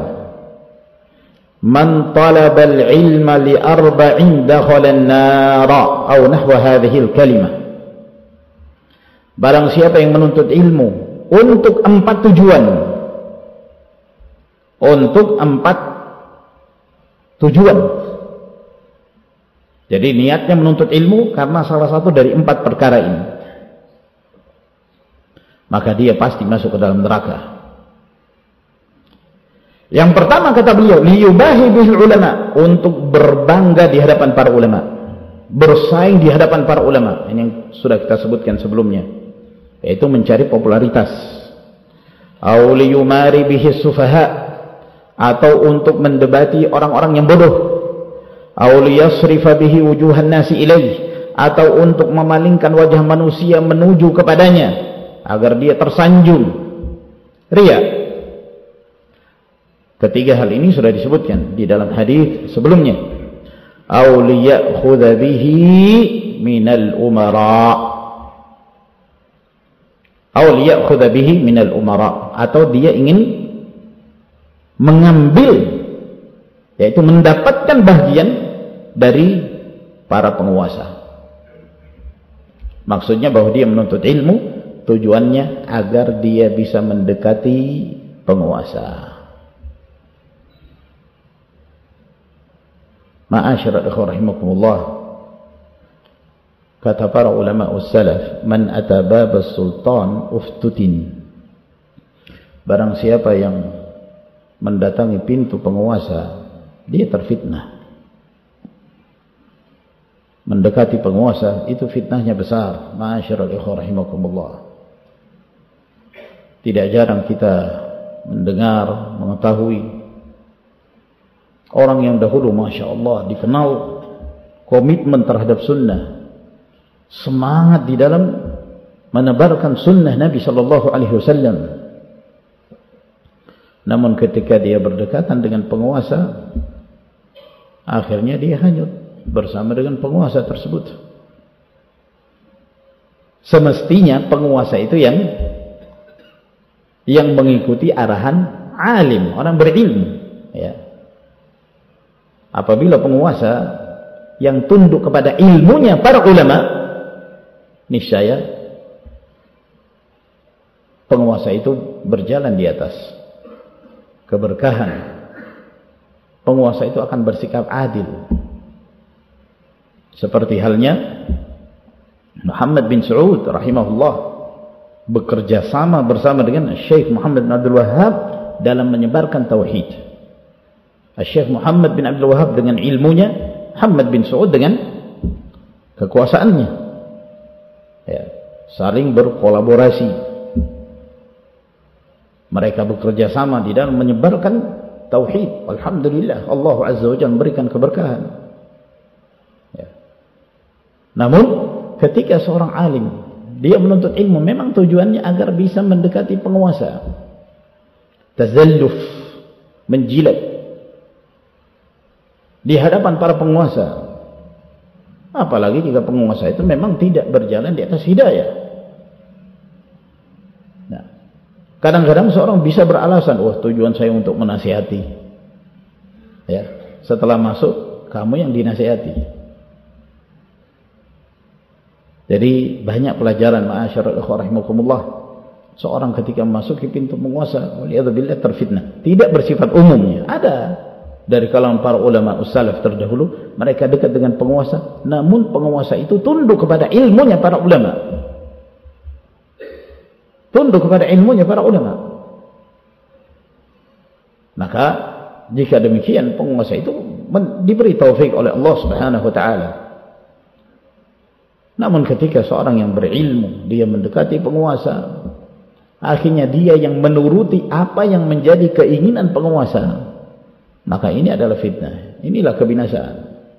man talaba al-ilma li arba'in dakhala an-nara, atau nahwa hadhihi al-kalimah. Barang siapa yang menuntut ilmu untuk empat tujuan, untuk empat tujuan. Jadi niatnya menuntut ilmu karena salah satu dari empat perkara ini, maka dia pasti masuk ke dalam neraka. Yang pertama kata beliau, liyubahi bihil ulama, untuk berbangga di hadapan para ulama, bersaing di hadapan para ulama. Ini yang sudah kita sebutkan sebelumnya, yaitu mencari popularitas. Au liyumari bihis sufaha, atau untuk mendebati orang-orang yang bodoh. Au liyasrifa bihi wujuhan nasi ilaih, atau untuk memalingkan wajah manusia menuju kepadanya agar dia tersanjung. Riya. Ketiga hal ini sudah disebutkan di dalam hadis sebelumnya. Au liyakhudha bihi minal umara, au liyakhudha bihi minal umara, atau dia ingin mengambil, yaitu mendapatkan bagian dari para penguasa. Maksudnya bahwa dia menuntut ilmu, tujuannya agar dia bisa mendekati penguasa. Ma'asyiral ikhwah rahimakumullah, kata para ulama ussalaf, man ata babas sultan uftutin, barang siapa yang mendatangi pintu penguasa, dia terfitnah. Mendekati penguasa itu fitnahnya besar. Ma'asyiral ikhwah rahimakumullah, tidak jarang kita mendengar, mengetahui orang yang dahulu Masya Allah dikenal komitmen terhadap sunnah, semangat di dalam menebarkan sunnah Nabi Sallallahu Alaihi Wasallam. Namun ketika dia berdekatan dengan penguasa, akhirnya dia hanyut bersama dengan penguasa tersebut. Semestinya penguasa itu yang yang mengikuti arahan alim, orang berilmu, ya. Apabila penguasa yang tunduk kepada ilmunya para ulama, niscaya penguasa itu berjalan di atas keberkahan. Penguasa itu akan bersikap adil. Seperti halnya Muhammad bin Saud rahimahullah bekerja sama bersama dengan Syekh Muhammad bin Abdul Wahhab dalam menyebarkan tauhid. Syekh Muhammad bin Abdul Wahhab dengan ilmunya, Muhammad bin Saud dengan kekuasaannya, ya, saling berkolaborasi. Mereka bekerja sama di dalam menyebarkan tauhid. Alhamdulillah, Allah Azza wa Jalla memberikan keberkahan, ya. Namun ketika seorang alim dia menuntut ilmu, memang tujuannya agar bisa mendekati penguasa, tazalluf, menjilat di hadapan para penguasa. Apalagi jika penguasa itu memang tidak berjalan di atas hidayah. Nah, kadang-kadang seorang bisa beralasan, wah tujuan saya untuk menasihati, ya. Setelah masuk, kamu yang dinasihati. Jadi banyak pelajaran, ma'asyiral ikhwah rahimakumullah. Seorang ketika memasuki pintu penguasa, waliyadzubillah, terfitnah. Tidak bersifat umumnya. Ada dari kalangan para ulama ussalaf terdahulu, mereka dekat dengan penguasa, namun penguasa itu tunduk kepada ilmunya para ulama. Tunduk kepada ilmunya para ulama. Maka jika demikian, penguasa itu diberi taufik oleh Allah Subhanahu wa taala. Namun ketika seorang yang berilmu dia mendekati penguasa, akhirnya dia yang menuruti apa yang menjadi keinginan penguasa, maka ini adalah fitnah. Inilah kebinasaan.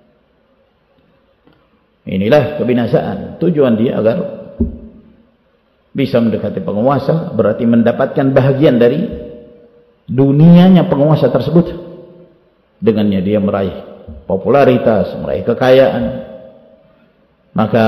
Inilah kebinasaan. Tujuan dia agar bisa mendekati penguasa, berarti mendapatkan bahagian dari dunianya penguasa tersebut. Dengannya dia meraih popularitas, meraih kekayaan. Maka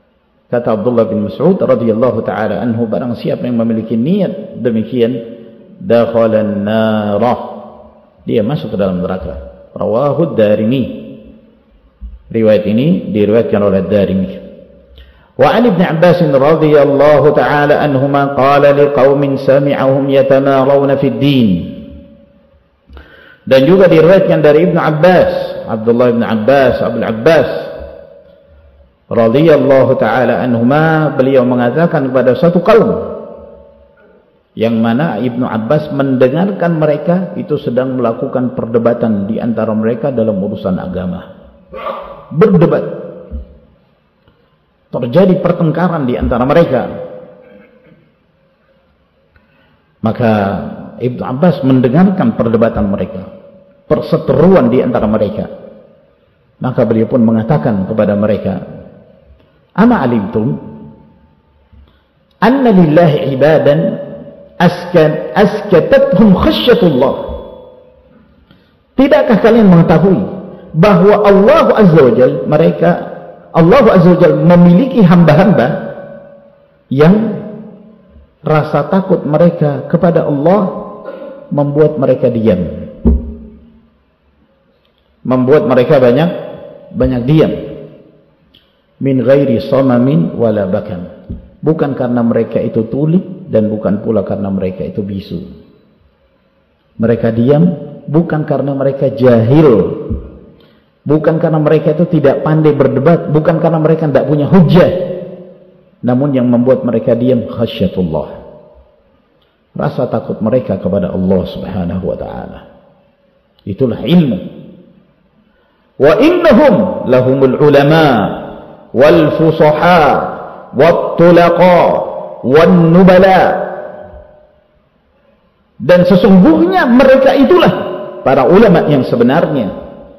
kata Abdullah bin Mas'ud radhiyallahu taala anhu, barang siapa yang memiliki niat demikian, dakhala an-nar, dia masuk ke dalam neraka. Rawahu ad-Darimi, riwayat ini diriwayatkan oleh ad-Darimi. Wa an Ibn Abbas radhiyallahu ta'ala anhuma qala liqaumin sami'ahum yatamarawna fid din. Dan juga diriwayatkan dari Ibn Abbas, Abdullah Ibn Abbas, Abdul Abbas radhiyallahu ta'ala anhuma, beliau mengatakan kepada satu kaum yang mana Ibnu Abbas mendengarkan mereka itu sedang melakukan perdebatan di antara mereka dalam urusan agama. Berdebat, terjadi pertengkaran di antara mereka. Maka Ibnu Abbas mendengarkan perdebatan mereka, perseteruan di antara mereka. Maka beliau pun mengatakan kepada mereka, ama alimtum anna lillahi ibadan askat askatathum khasyatullah. Tidakkah kalian mengetahui bahwa Allah Azza wa Jalla, mereka Allah Azza wa Jalla memiliki hamba-hamba yang rasa takut mereka kepada Allah membuat mereka diam, membuat mereka banyak banyak diam. Min ghairi samamin wala bakan, bukan karena mereka itu tuli dan bukan pula karena mereka itu bisu. Mereka diam bukan karena mereka jahil, bukan karena mereka itu tidak pandai berdebat, bukan karena mereka tidak punya hujjah, namun yang membuat mereka diam khasyatullah, rasa takut mereka kepada Allah Subhanahu wa ta'ala. Itulah ilmu. Wa innahum lahumul ulama wal fusaha wat tulaqa wan nubala, dan sesungguhnya mereka itulah para ulama yang sebenarnya.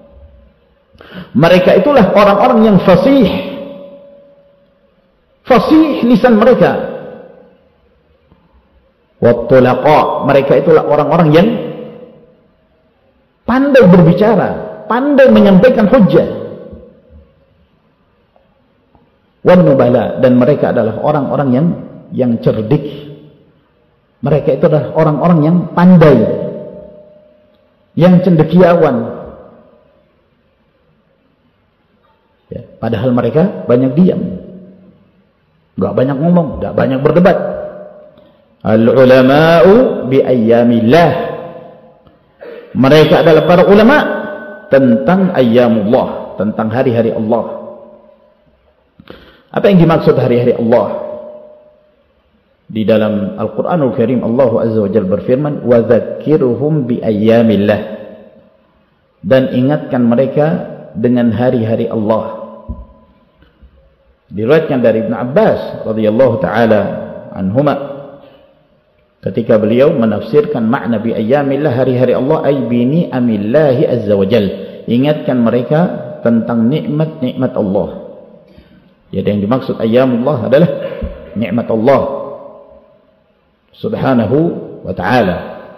Mereka itulah orang-orang yang fasih, fasih lisan mereka. Wat tulaqa, mereka itulah orang-orang yang pandai berbicara, pandai menyampaikan hujjah. Wan nubala, dan mereka adalah orang-orang yang yang cerdik. Mereka itu adalah orang-orang yang pandai, yang cendekiawan. Ya, padahal mereka banyak diam, enggak banyak ngomong, enggak banyak berdebat. Al-ulama'u bi ayyamillah, mereka adalah para ulama tentang ayyamullah, tentang hari-hari Allah. Apa yang dimaksud hari-hari Allah? Di dalam Al-Quranul Karim Allah Azza wa Jalla berfirman, wa dzakirhum bi ayyamillah, dan ingatkan mereka dengan hari-hari Allah. Diriwayatkan dari Ibn Abbas radhiyallahu taala anhuma, ketika beliau menafsirkan makna bi ayyamillah, hari-hari Allah, ay bi ni'amillahi azza wa jalla, ingatkan mereka tentang nikmat-nikmat Allah. Jadi yang dimaksud ayyamullah adalah nikmat Allah Subhanahu wa ta'ala.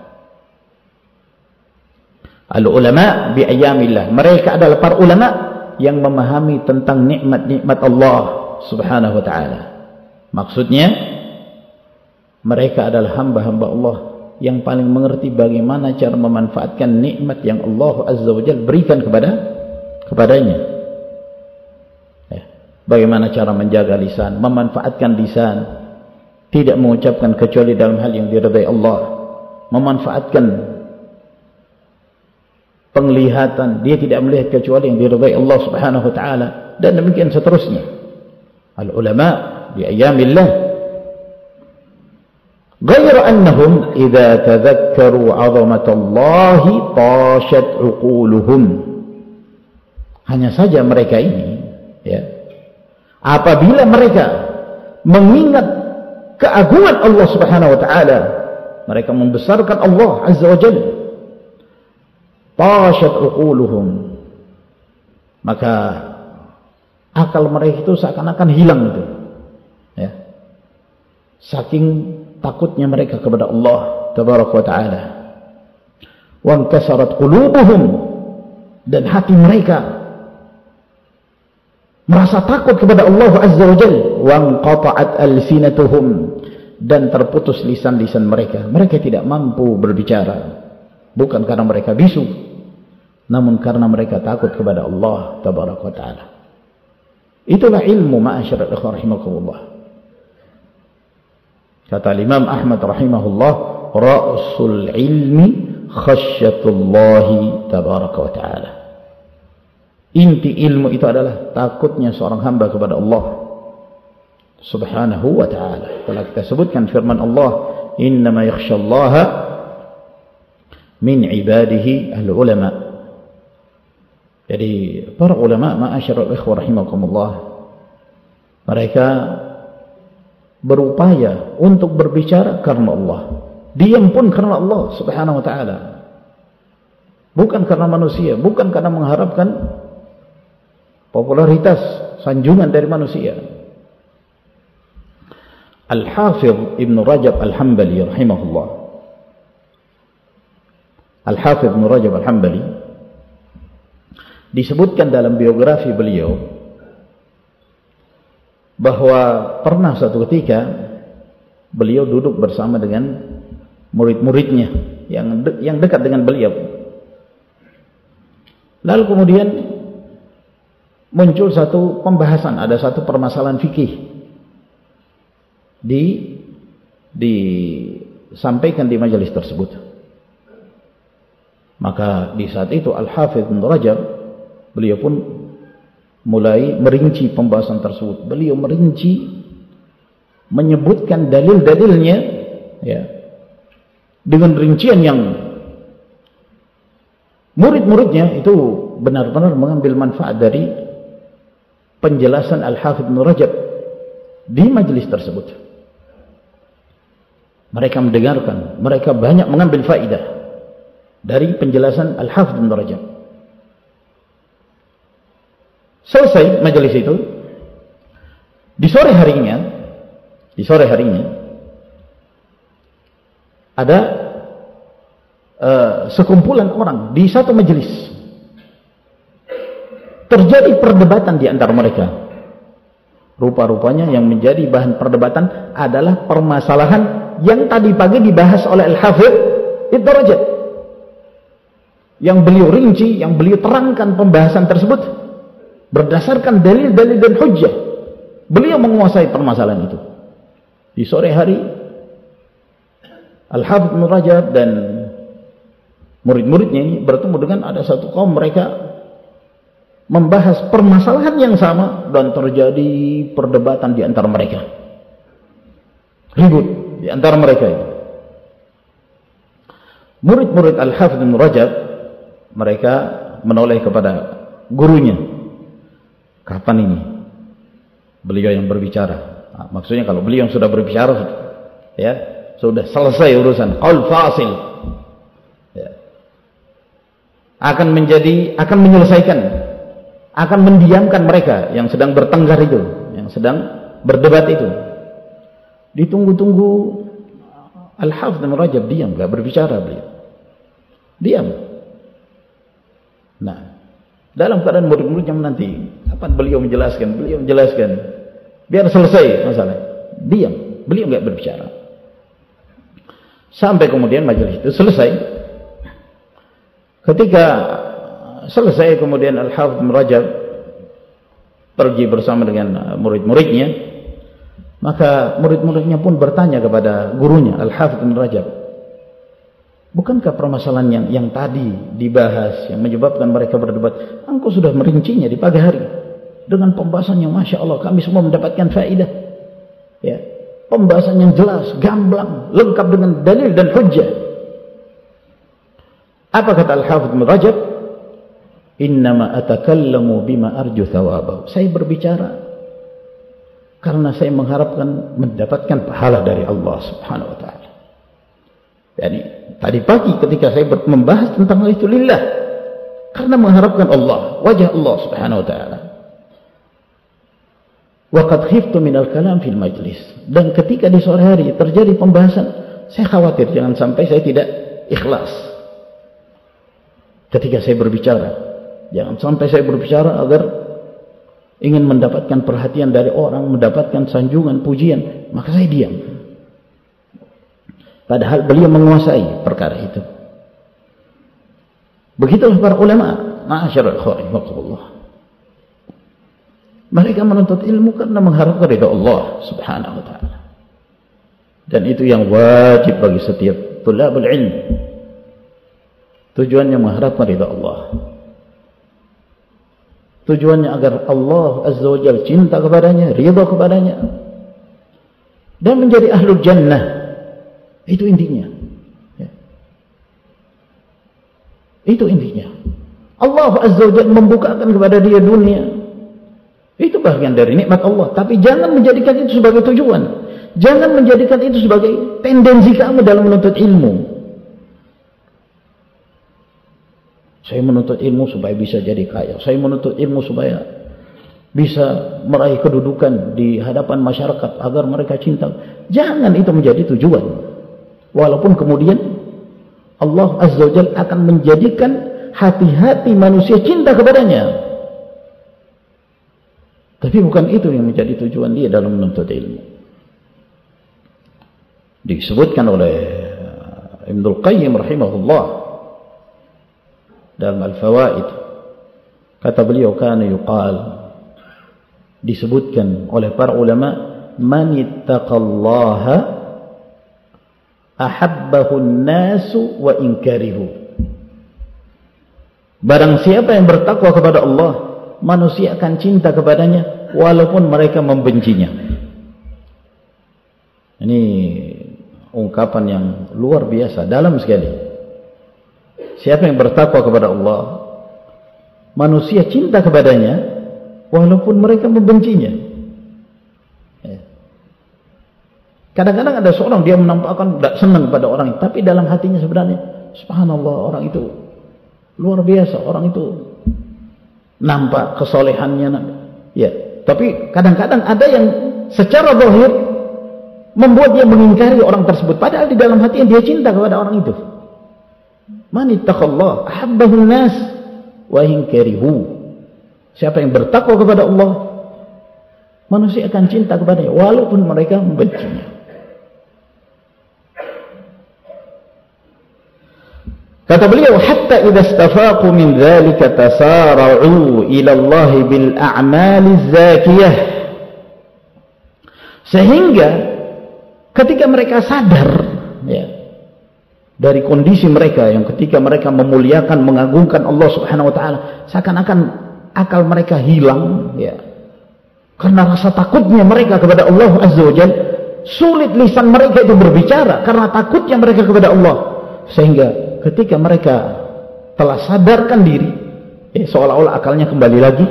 Al-ulama bi ayyamillah, mereka adalah para ulama yang memahami tentang nikmat-nikmat Allah Subhanahu wa ta'ala. Maksudnya mereka adalah hamba-hamba Allah yang paling mengerti bagaimana cara memanfaatkan nikmat yang Allah Azza wa Jalla berikan kepada kepadanya. Bagaimana cara menjaga lisan, memanfaatkan lisan, tidak mengucapkan kecuali dalam hal yang diridai Allah, memanfaatkan penglihatan, dia tidak melihat kecuali yang diridai Allah Subhanahu wa ta'ala, dan demikian seterusnya. Al-ulama bi ayyamillah, ghair annahum idza tadhakkaru 'azamatallahi tashat 'uquluhum, hanya saja mereka ini, ya, apabila mereka mengingat keagungan Allah Subhanahu wa ta'ala, mereka membesarkan Allah Azza wa Jalla, tashat uquluhum, maka akal mereka itu seakan-akan hilang itu, ya, saking takutnya mereka kepada Allah Tabaraka wa ta'ala. Wa inkasarat qulubuhum, dan hati mereka merasa takut kepada Allah Azza wa Jalla. Wa anqata'at alsinatuhum, dan terputus lisan-lisan mereka. Mereka tidak mampu berbicara, bukan karena mereka bisu, namun karena mereka takut kepada Allah tabaraka wa ta'ala. Itulah ilmu, ma'asyiral ikhwan rahimakumullah. Kata Imam Ahmad rahimahullah, ra'sul ilmi khasyatullahi tabaraka wa ta'ala. Inti ilmu itu adalah takutnya seorang hamba kepada Allah subhanahu wa ta'ala. Telah kita sebutkan firman Allah, innama yakhshallaha min ibadihi ahli ulama. Jadi para ulama, ma'asyiral ikhwah rahimakumullah, mereka berupaya untuk berbicara karena Allah, diam pun karena Allah subhanahu wa ta'ala, bukan karena manusia, bukan karena mengharapkan popularitas, sanjungan dari manusia. Al-Hafidh Ibn Rajab Al-Hambali rahimahullah, Al-Hafidh Ibn Rajab Al-Hambali disebutkan dalam biografi beliau bahwa pernah suatu ketika beliau duduk bersama dengan murid-muridnya yang de yang dekat dengan beliau. Lalu kemudian muncul satu pembahasan, ada satu permasalahan fikih di disampaikan di majelis tersebut. Maka di saat itu Al-Hafidh Ibn Rajab, beliau pun mulai merinci pembahasan tersebut. Beliau merinci, menyebutkan dalil-dalilnya, ya, dengan rincian yang murid-muridnya itu benar-benar mengambil manfaat dari penjelasan Al-Hafidh Ibn Rajab di majelis tersebut. Mereka mendengarkan, mereka banyak mengambil faidah dari penjelasan Al-Hafidh Ibn Rajab. Selesai majelis itu, di sore harinya, di sore harinya ada uh, sekumpulan orang di satu majelis. Terjadi perdebatan di antara mereka. Rupa-rupanya yang menjadi bahan perdebatan adalah permasalahan yang tadi pagi dibahas oleh Al-Hafidh Ibn Rajab, yang beliau rinci, yang beliau terangkan pembahasan tersebut berdasarkan dalil-dalil dan hujjah. Beliau menguasai permasalahan itu. Di sore hari Al-Hafidh Ibn Rajab dan murid-muridnya ini bertemu dengan ada satu kaum, mereka membahas permasalahan yang sama dan terjadi perdebatan di antara mereka. Ribut di antara mereka itu. Murid-murid Al-Hafidh Ibn Rajab, mereka menoleh kepada gurunya. Kapan ini beliau yang berbicara? Nah, maksudnya kalau beliau yang sudah berbicara, ya, sudah selesai urusan, qaul fasil, ya, akan menjadi, akan menyelesaikan, akan mendiamkan mereka yang sedang bertengkar itu, yang sedang berdebat itu. Ditunggu-tunggu, Al-Hafidh Ibn Rajab diam, gak berbicara beliau, diam. Nah, dalam keadaan murid-muridnya menanti kapan beliau menjelaskan, beliau menjelaskan biar selesai masalah. Diam, beliau nggak berbicara. Sampai kemudian majelis itu selesai. Ketika selesai kemudian Al-Hafidh Ibn Rajab pergi bersama dengan murid-muridnya, maka murid-muridnya pun bertanya kepada gurunya Al-Hafidh Ibn Rajab, bukankah permasalahan yang, yang tadi dibahas yang menyebabkan mereka berdebat, engkau sudah merincinya di pagi hari dengan pembahasan yang Masya Allah kami semua mendapatkan faedah, ya, pembahasan yang jelas, gamblang, lengkap dengan dalil dan hujjah. Apa kata Al-Hafidh Ibn Rajab? Innama atakallamu bima arju thawabahu. Saya berbicara karena saya mengharapkan mendapatkan pahala dari Allah Subhanahu wa taala. Yani tadi pagi ketika saya membahas tentang itu lillah, karena mengharapkan Allah, wajah Allah Subhanahu wa taala. Wa qad khiftu minal kalam fil majlis. Dan ketika di sore hari terjadi pembahasan, saya khawatir jangan sampai saya tidak ikhlas ketika saya berbicara. Jangan sampai saya berbicara agar ingin mendapatkan perhatian dari orang, mendapatkan sanjungan, pujian, maka saya diam. Padahal beliau menguasai perkara itu. Begitulah para ulama, ma'asyiral ikhwan rahimakumullah. Mereka menuntut ilmu karena mengharapkan ridha Allah Subhanahu wa taala. Dan itu yang wajib bagi setiap tulabul ilm. Tujuannya mengharapkan ridha Allah. Tujuannya agar Allah Azza wa Jalla cinta kepadanya, ridha kepadanya, dan menjadi ahlul jannah. Itu intinya. Ya. Itu intinya. Allah Azza wa Jalla membukakan kepada dia dunia. Itu bagian dari nikmat Allah. Tapi jangan menjadikan itu sebagai tujuan. Jangan menjadikan itu sebagai tendensi kamu dalam menuntut ilmu. Saya menuntut ilmu supaya bisa jadi kaya. Saya menuntut ilmu supaya bisa meraih kedudukan di hadapan masyarakat agar mereka cinta. Jangan itu menjadi tujuan. Walaupun kemudian Allah Azza wa Jalla akan menjadikan hati-hati manusia cinta kepadanya. Tapi bukan itu yang menjadi tujuan dia dalam menuntut ilmu. Disebutkan oleh Ibnul Qayyim rahimahullah dalam Al-Fawaid, kata beliau, kana yuqal, disebutkan oleh para ulama, man ittaqallaha ahabbahu an-nasu wa in karihu. Barang siapa yang bertakwa kepada Allah, manusia akan cinta kepadanya walaupun mereka membencinya. Ini ungkapan yang luar biasa, dalam sekali. Siapa yang bertakwa kepada Allah, manusia cinta kepadanya walaupun mereka membencinya. Kadang-kadang ada seorang dia menampakkan tidak senang pada orang, tapi dalam hatinya sebenarnya subhanallah, orang itu luar biasa, orang itu nampak kesolehannya, ya. Tapi kadang-kadang ada yang secara zahir membuat dia mengingkari orang tersebut, padahal di dalam hati dia cinta kepada orang itu. Man ittaqallah ahabbahu nas wa in karihu. Siapa yang bertakwa kepada Allah, manusia akan cinta kepadanya walaupun mereka membencinya. Kata beliau, hatta idza istafaqu min dzalika tasara'u ila Allah bil a'maliz zakiyah. Sehingga ketika mereka sadar, ya, dari kondisi mereka yang ketika mereka memuliakan, mengagungkan Allah Subhanahu wa taala, seakan-akan akal mereka hilang, ya. Karena rasa takutnya mereka kepada Allah Azza wa Jalla, sulit lisan mereka itu berbicara karena takutnya mereka kepada Allah. Sehingga ketika mereka telah sadarkan diri, eh, seolah-olah akalnya kembali lagi,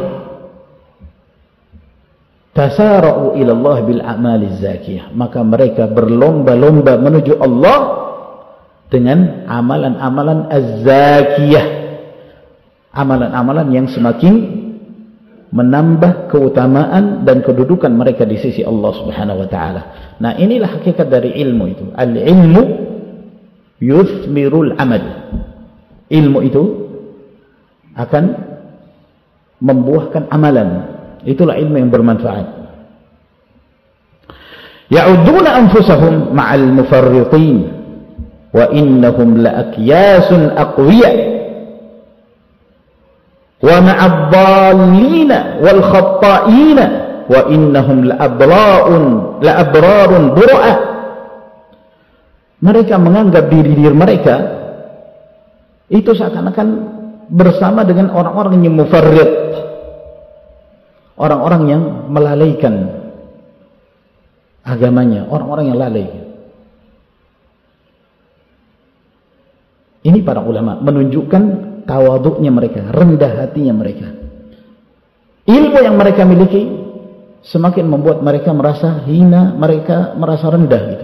tasara'u ilallah bil a'maliz zakiyah, maka mereka berlomba-lomba menuju Allah dengan amalan-amalan az-zakiyah, amalan-amalan yang semakin menambah keutamaan dan kedudukan mereka di sisi Allah Subhanahu wa taala. Nah, inilah hakikat dari ilmu itu. Al-ilmu yuthmirul amal. Ilmu itu akan membuahkan amalan. Itulah ilmu yang bermanfaat. Ya'uduna anfusahum ma'al mufarritin wa innahum la'akyasun aqwiya wa ma'ad dhallina wal khatta'ina wa innahum la'abra'un la'abrarun bura'ah. Mereka menganggap diri-diri mereka itu seakan-akan bersama dengan orang-orang yang mufarrid, orang-orang yang melalaikan agamanya, orang-orang yang lalai. Ini para ulama menunjukkan tawaduknya mereka, rendah hatinya mereka. Ilmu yang mereka miliki semakin membuat mereka merasa hina, mereka merasa rendah gitu.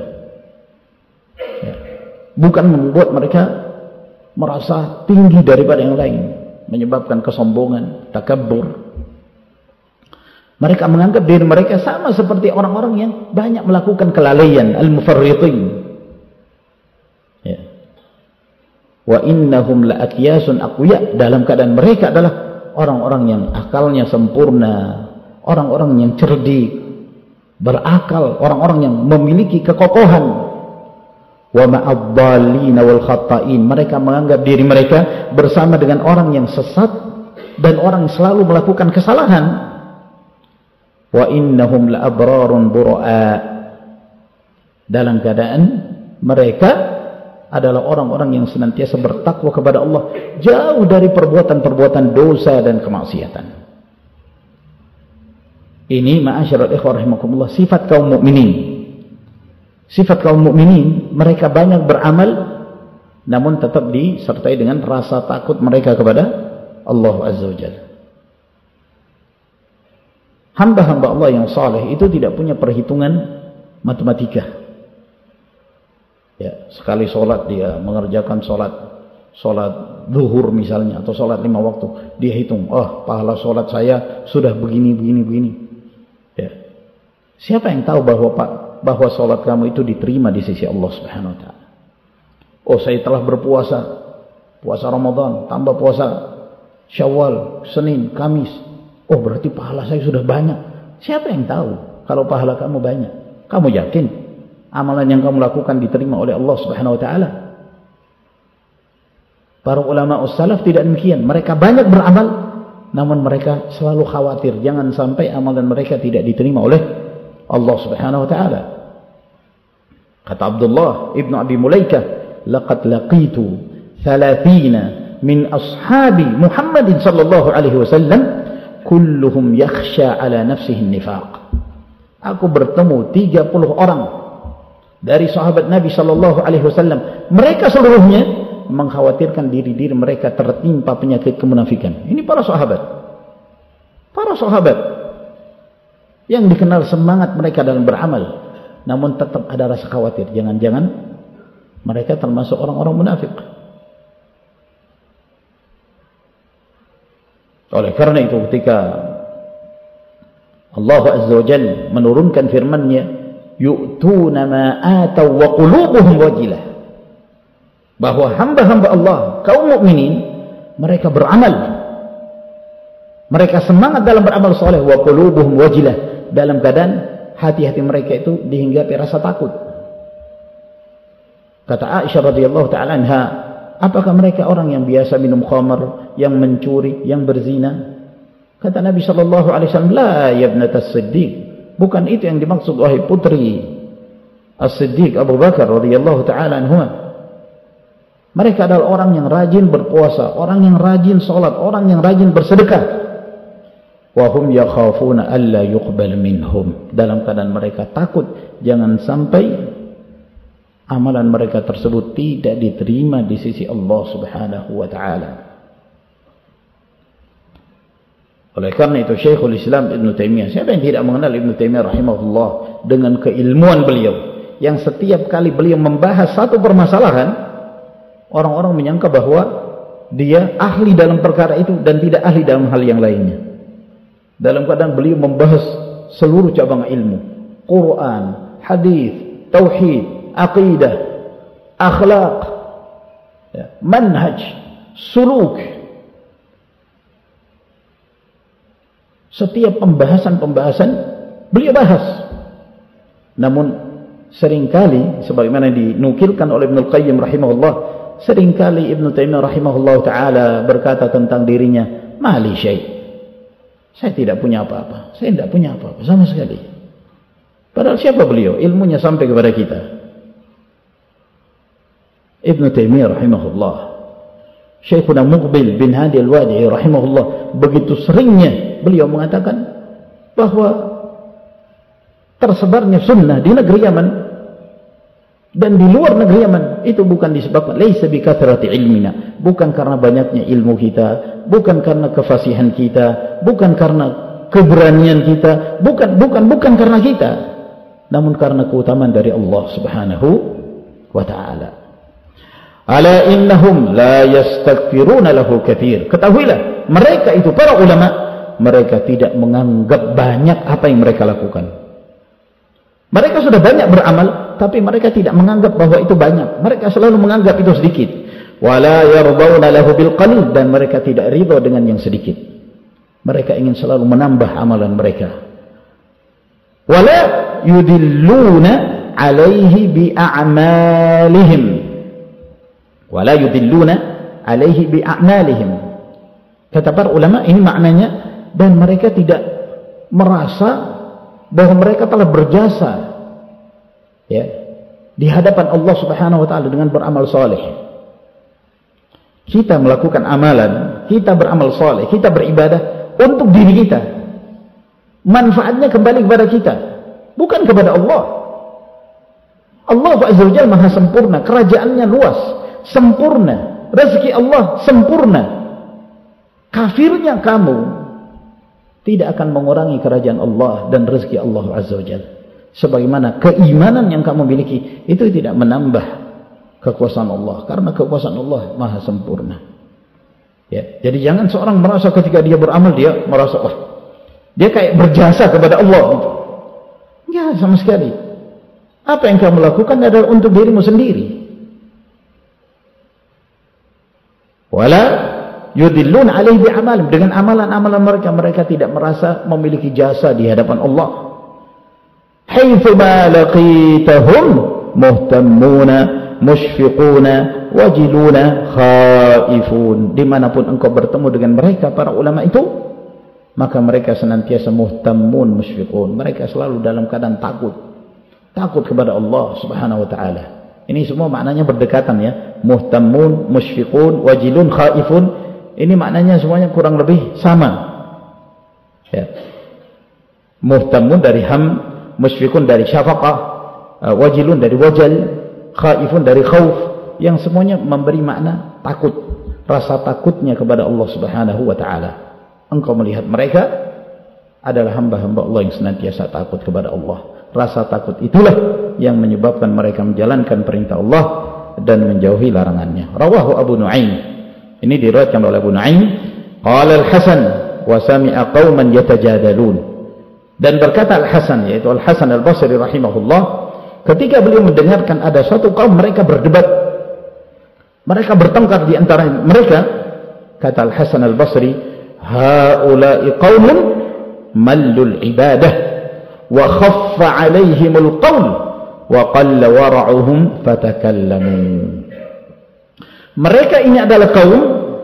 Bukan membuat mereka merasa tinggi daripada yang lain, menyebabkan kesombongan, takabbur. Mereka menganggap diri mereka sama seperti orang-orang yang banyak melakukan kelalaian, al-mufarritin. Ya. Wa innahum la'akyasun aqwiya, dalam keadaan mereka adalah orang-orang yang akalnya sempurna, orang-orang yang cerdik, berakal, orang-orang yang memiliki kekokohan. wa ma'adh-dhallin wal khata'in. Mereka menganggap diri mereka bersama dengan orang yang sesat dan orang yang selalu melakukan kesalahan. Wa innahum la abrarun bura'a, dalam keadaan mereka adalah orang-orang yang senantiasa bertakwa kepada Allah, jauh dari perbuatan-perbuatan dosa dan kemaksiatan. Ini ma'asyiral ikhwah rahimakumullah, sifat kaum mukminin. Sifat kaum mukminin, mereka banyak beramal namun tetap disertai dengan rasa takut mereka kepada Allah Azza wa Jalla. Hamba-hamba Allah yang saleh itu tidak punya perhitungan matematika. Ya, sekali sholat dia mengerjakan sholat sholat zuhur misalnya atau sholat lima waktu, dia hitung, oh pahala sholat saya sudah begini begini begini. Ya. Siapa yang tahu bahwa Pak bahwa sholat kamu itu diterima di sisi Allah Subhanahu wa taala? Oh, saya telah berpuasa, puasa Ramadan, tambah puasa Syawal, Senin, Kamis. Oh, berarti pahala saya sudah banyak. Siapa yang tahu kalau pahala kamu banyak? Kamu yakin amalan yang kamu lakukan diterima oleh Allah Subhanahu wa taala? Para ulama ussalaf tidak demikian. Mereka banyak beramal namun mereka selalu khawatir jangan sampai amalan mereka tidak diterima oleh Allah Subhanahu wa taala. Kata Abdullah ibn Abi Mulaikah, laqad laqitu thalathina min ashabi Muhammadin sallallahu alaihi wasallam kulluhum yakhsha ala nafsihi nifaq. Aku bertemu tiga puluh orang dari sahabat Nabi sallallahu alaihi wasallam, mereka seluruhnya mengkhawatirkan diri-diri mereka tertimpa penyakit kemunafikan. Ini para sahabat. Para sahabat yang dikenal semangat mereka dalam beramal, namun tetap ada rasa khawatir jangan-jangan mereka termasuk orang-orang munafik. Oleh karena itu ketika Allah Azza wa Jalla menurunkan firman-Nya, yu'tuna ma ataw wa qulubuhum wajilah, bahwa hamba-hamba Allah kaum mukminin mereka beramal, mereka semangat dalam beramal soleh, wa qulubuhum wajilah, dalam keadaan hati-hati mereka itu dihinggapi rasa takut. Kata Aisyah radhiyallahu ta'ala anha, apakah mereka orang yang biasa minum khamar, yang mencuri, yang berzina? Kata Nabi sallallahu alaihi wasallam, la ya ibnatas Siddiq, bukan itu yang dimaksud wahai putri As-Siddiq Abu Bakar radhiyallahu ta'ala anhu. Mereka adalah orang yang rajin berpuasa, orang yang rajin salat, orang yang rajin bersedekah. Wa hum yakhafuna alla yuqbal minhum, dalam keadaan mereka takut jangan sampai amalan mereka tersebut tidak diterima di sisi Allah Subhanahu wa taala. Oleh karena itu Syekhul Islam Ibn Taimiyah, siapa yang tidak mengenal Ibn Taimiyah rahimahullah dengan keilmuan beliau, yang setiap kali beliau membahas satu permasalahan, orang-orang menyangka bahwa dia ahli dalam perkara itu dan tidak ahli dalam hal yang lainnya. Dalam keadaan beliau membahas seluruh cabang ilmu, Quran, hadis, tauhid, aqidah, akhlak, ya, manhaj, suluk. Setiap pembahasan-pembahasan beliau bahas. Namun seringkali sebagaimana dinukilkan oleh Ibnu Qayyim rahimahullah, seringkali Ibnu Taimiyah rahimahullah taala berkata tentang dirinya, mali syai', saya tidak punya apa-apa, saya tidak punya apa-apa sama sekali. Padahal siapa beliau? Ilmunya sampai kepada kita. Ibnu Taimiyah rahimahullah, Syekhuna Muqbil bin Hadi Al-Wadi'i rahimahullah, begitu seringnya beliau mengatakan bahwa tersebarnya sunnah di negeri Yaman dan di luar negeri Yaman itu bukan disebabkan laisa bi kathrati ilmina, bukan karena banyaknya ilmu kita, bukan karena kefasihan kita, bukan karena keberanian kita, bukan bukan bukan karena kita, namun karena keutamaan dari Allah Subhanahu wa taala. Ala innahum la yastaghfiruna lahu katsir. Ketahuilah, mereka itu para ulama, mereka tidak menganggap banyak apa yang mereka lakukan. Mereka sudah banyak beramal, tapi mereka tidak menganggap bahwa itu banyak. Mereka selalu menganggap itu sedikit. Wala yardawna lahu bil qalil, dan mereka tidak ridha dengan yang sedikit. Mereka ingin selalu menambah amalan mereka. Wala yudilluna alaihi bi'a'malihim wa la yudilluna alaihi bi'a'malihim. Kata para ulama, ini maknanya, dan mereka tidak merasa bahwa mereka telah berjasa ya di hadapan Allah Subhanahu wa taala dengan beramal saleh. Kita melakukan amalan, kita beramal saleh, kita beribadah untuk diri kita. Manfaatnya kembali kepada kita, bukan kepada Allah. Allah Azza wa Jalla Maha sempurna, kerajaannya luas, sempurna, rezeki Allah sempurna. Kafirnya kamu tidak akan mengurangi kerajaan Allah dan rezeki Allah Azza wa Jalla. Sebagaimana keimanan yang kamu miliki itu tidak menambah kekuasaan Allah, karena kekuasaan Allah Maha sempurna. Ya, jadi jangan seorang merasa ketika dia beramal dia merasa wah, dia kayak berjasa kepada Allah gitu. Ya, sama sekali. Apa yang kamu lakukan adalah untuk dirimu sendiri. Wala yudillun alaihi bi'amalim, dengan amalan-amalan mereka mereka tidak merasa memiliki jasa di hadapan Allah. Haitsu ma laqitahum muhtammuna musyfiquna wajiluna khaifun. Dimanapun engkau bertemu dengan mereka para ulama itu, maka mereka senantiasa muhtammun musyfiqun, mereka selalu dalam keadaan takut, takut kepada Allah Subhanahu wa taala. Ini semua maknanya berdekatan ya. Muhtammun musyfiqun wajilun khaifun, ini maknanya semuanya kurang lebih sama ya. Muhtammun dari ham, musyfiqun dari syafaqah, wajilun dari wajal, khaifun dari khauf, yang semuanya memberi makna takut, rasa takutnya kepada Allah Subhanahu wa taala. Engkau melihat mereka adalah hamba-hamba Allah yang senantiasa takut kepada Allah. Rasa takut itulah yang menyebabkan mereka menjalankan perintah Allah dan menjauhi larangannya. Rawahu Abu Nu'aim. Ini diriwayatkan oleh Abu Nu'aim. Qala Al-Hasan wa sami'a qauman yatajadalun. Dan berkata Al-Hasan, yaitu Al-Hasan Al-Basri rahimahullah, ketika beliau mendengarkan ada satu kaum mereka berdebat, mereka bertengkar di antara mereka, kata Al-Hasan Al-Basri, haula'i qaumun mallul ibadah wa khaffa 'alaihimul qaul wa qalla wara'uhum fatakallamu. Mereka ini adalah kaum,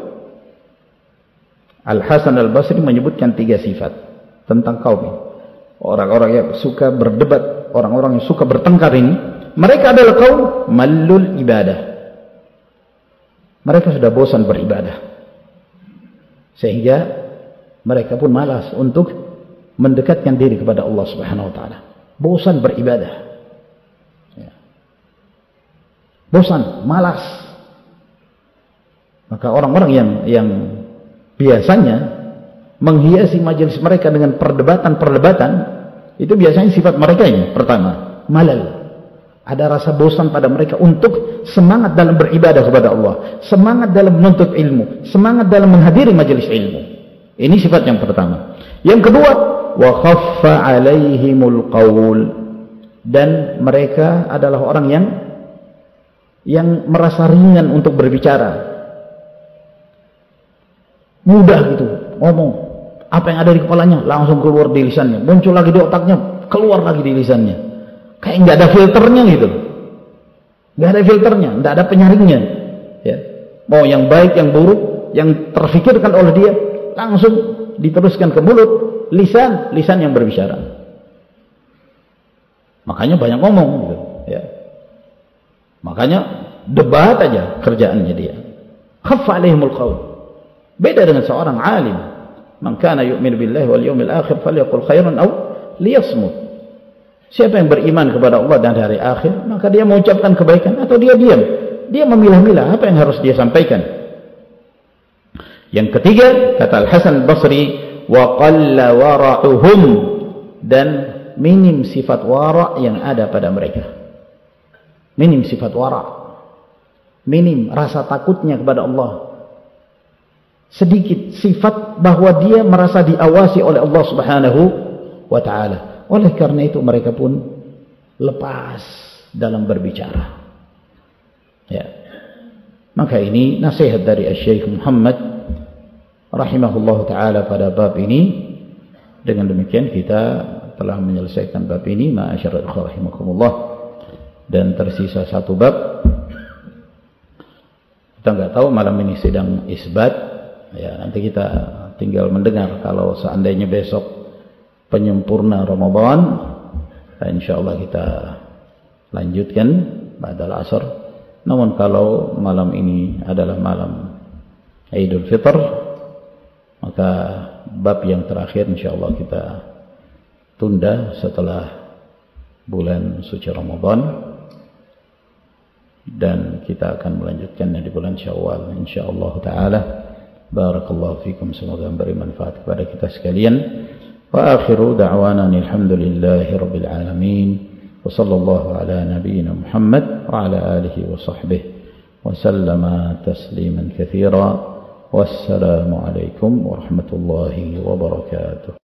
Al-Hasan Al-Basri menyebutkan tiga sifat tentang kaum ini. Orang-orang yang suka berdebat, orang-orang yang suka bertengkar ini, mereka adalah kaum mallul ibadah. Mereka sudah bosan beribadah, sehingga mereka pun malas untuk mendekatkan diri kepada Allah Subhanahu wa taala. Bosan beribadah. Ya. Bosan, malas. Maka orang-orang yang yang biasanya menghiasi majelis mereka dengan perdebatan-perdebatan, itu biasanya sifat mereka ini. Pertama, malal. Ada rasa bosan pada mereka untuk semangat dalam beribadah kepada Allah, semangat dalam menuntut ilmu, semangat dalam menghadiri majelis ilmu. Ini sifat yang pertama. Yang kedua, wa khaffa 'alaihimul qaul, dan mereka adalah orang yang yang merasa ringan untuk berbicara. Mudah gitu ngomong, apa yang ada di kepalanya langsung keluar di lisannya, muncul lagi di otaknya, keluar lagi di lisannya, kayak nggak ada filternya gitu, nggak ada filternya, nggak ada penyaringnya ya. Mau yang baik yang buruk yang terfikirkan oleh dia langsung diteruskan ke mulut, lisan, lisan yang berbicara. Makanya banyak ngomong gitu ya. Makanya debat aja kerjaannya dia. Khaffa 'alaihimul qaul. Beda dengan seorang alim. Man kana yu'minu billahi wal yawmil akhir falyaqul khairan aw liyasmut. Siapa yang beriman kepada Allah dan hari akhir, maka dia mengucapkan kebaikan atau dia diam. Dia memilah-milah apa yang harus dia sampaikan. Yang ketiga, kata Al-Hasan Al-Basri, wa qalla wara'uhum, dan minim sifat wara' yang ada pada mereka. Minim sifat wara'. Minim rasa takutnya kepada Allah. Sedikit sifat bahwa dia merasa diawasi oleh Allah Subhanahu wa taala. Oleh karena itu mereka pun lepas dalam berbicara. Ya. Maka ini nasihat dari Syekh Muhammad rahimahullah taala pada bab ini. Dengan demikian kita telah menyelesaikan bab ini. Ma'asyiral ikhwah rahimakumullah. dan tersisa satu bab. Kita nggak tahu malam ini sidang isbat, ya nanti kita tinggal mendengar. Kalau seandainya besok penyempurna Ramadan, nah insyaallah kita lanjutkan ba'dal asar. Namun kalau malam ini adalah malam Idul Fitr, maka bab yang terakhir insyaallah kita tunda setelah bulan suci Ramadan, dan kita akan melanjutkannya di bulan Syawal insyaallah taala. Barakallahu fikum, semoga memberi manfaat kepada kita sekalian. Wa akhiru da'wana alhamdulillahi rabbil alamin. Wa sallallahu ala nabiyyina Muhammad wa ala alihi wa sahbihi wa sallama tasliman katsira. Wassalamu alaikum warahmatullahi wabarakatuh.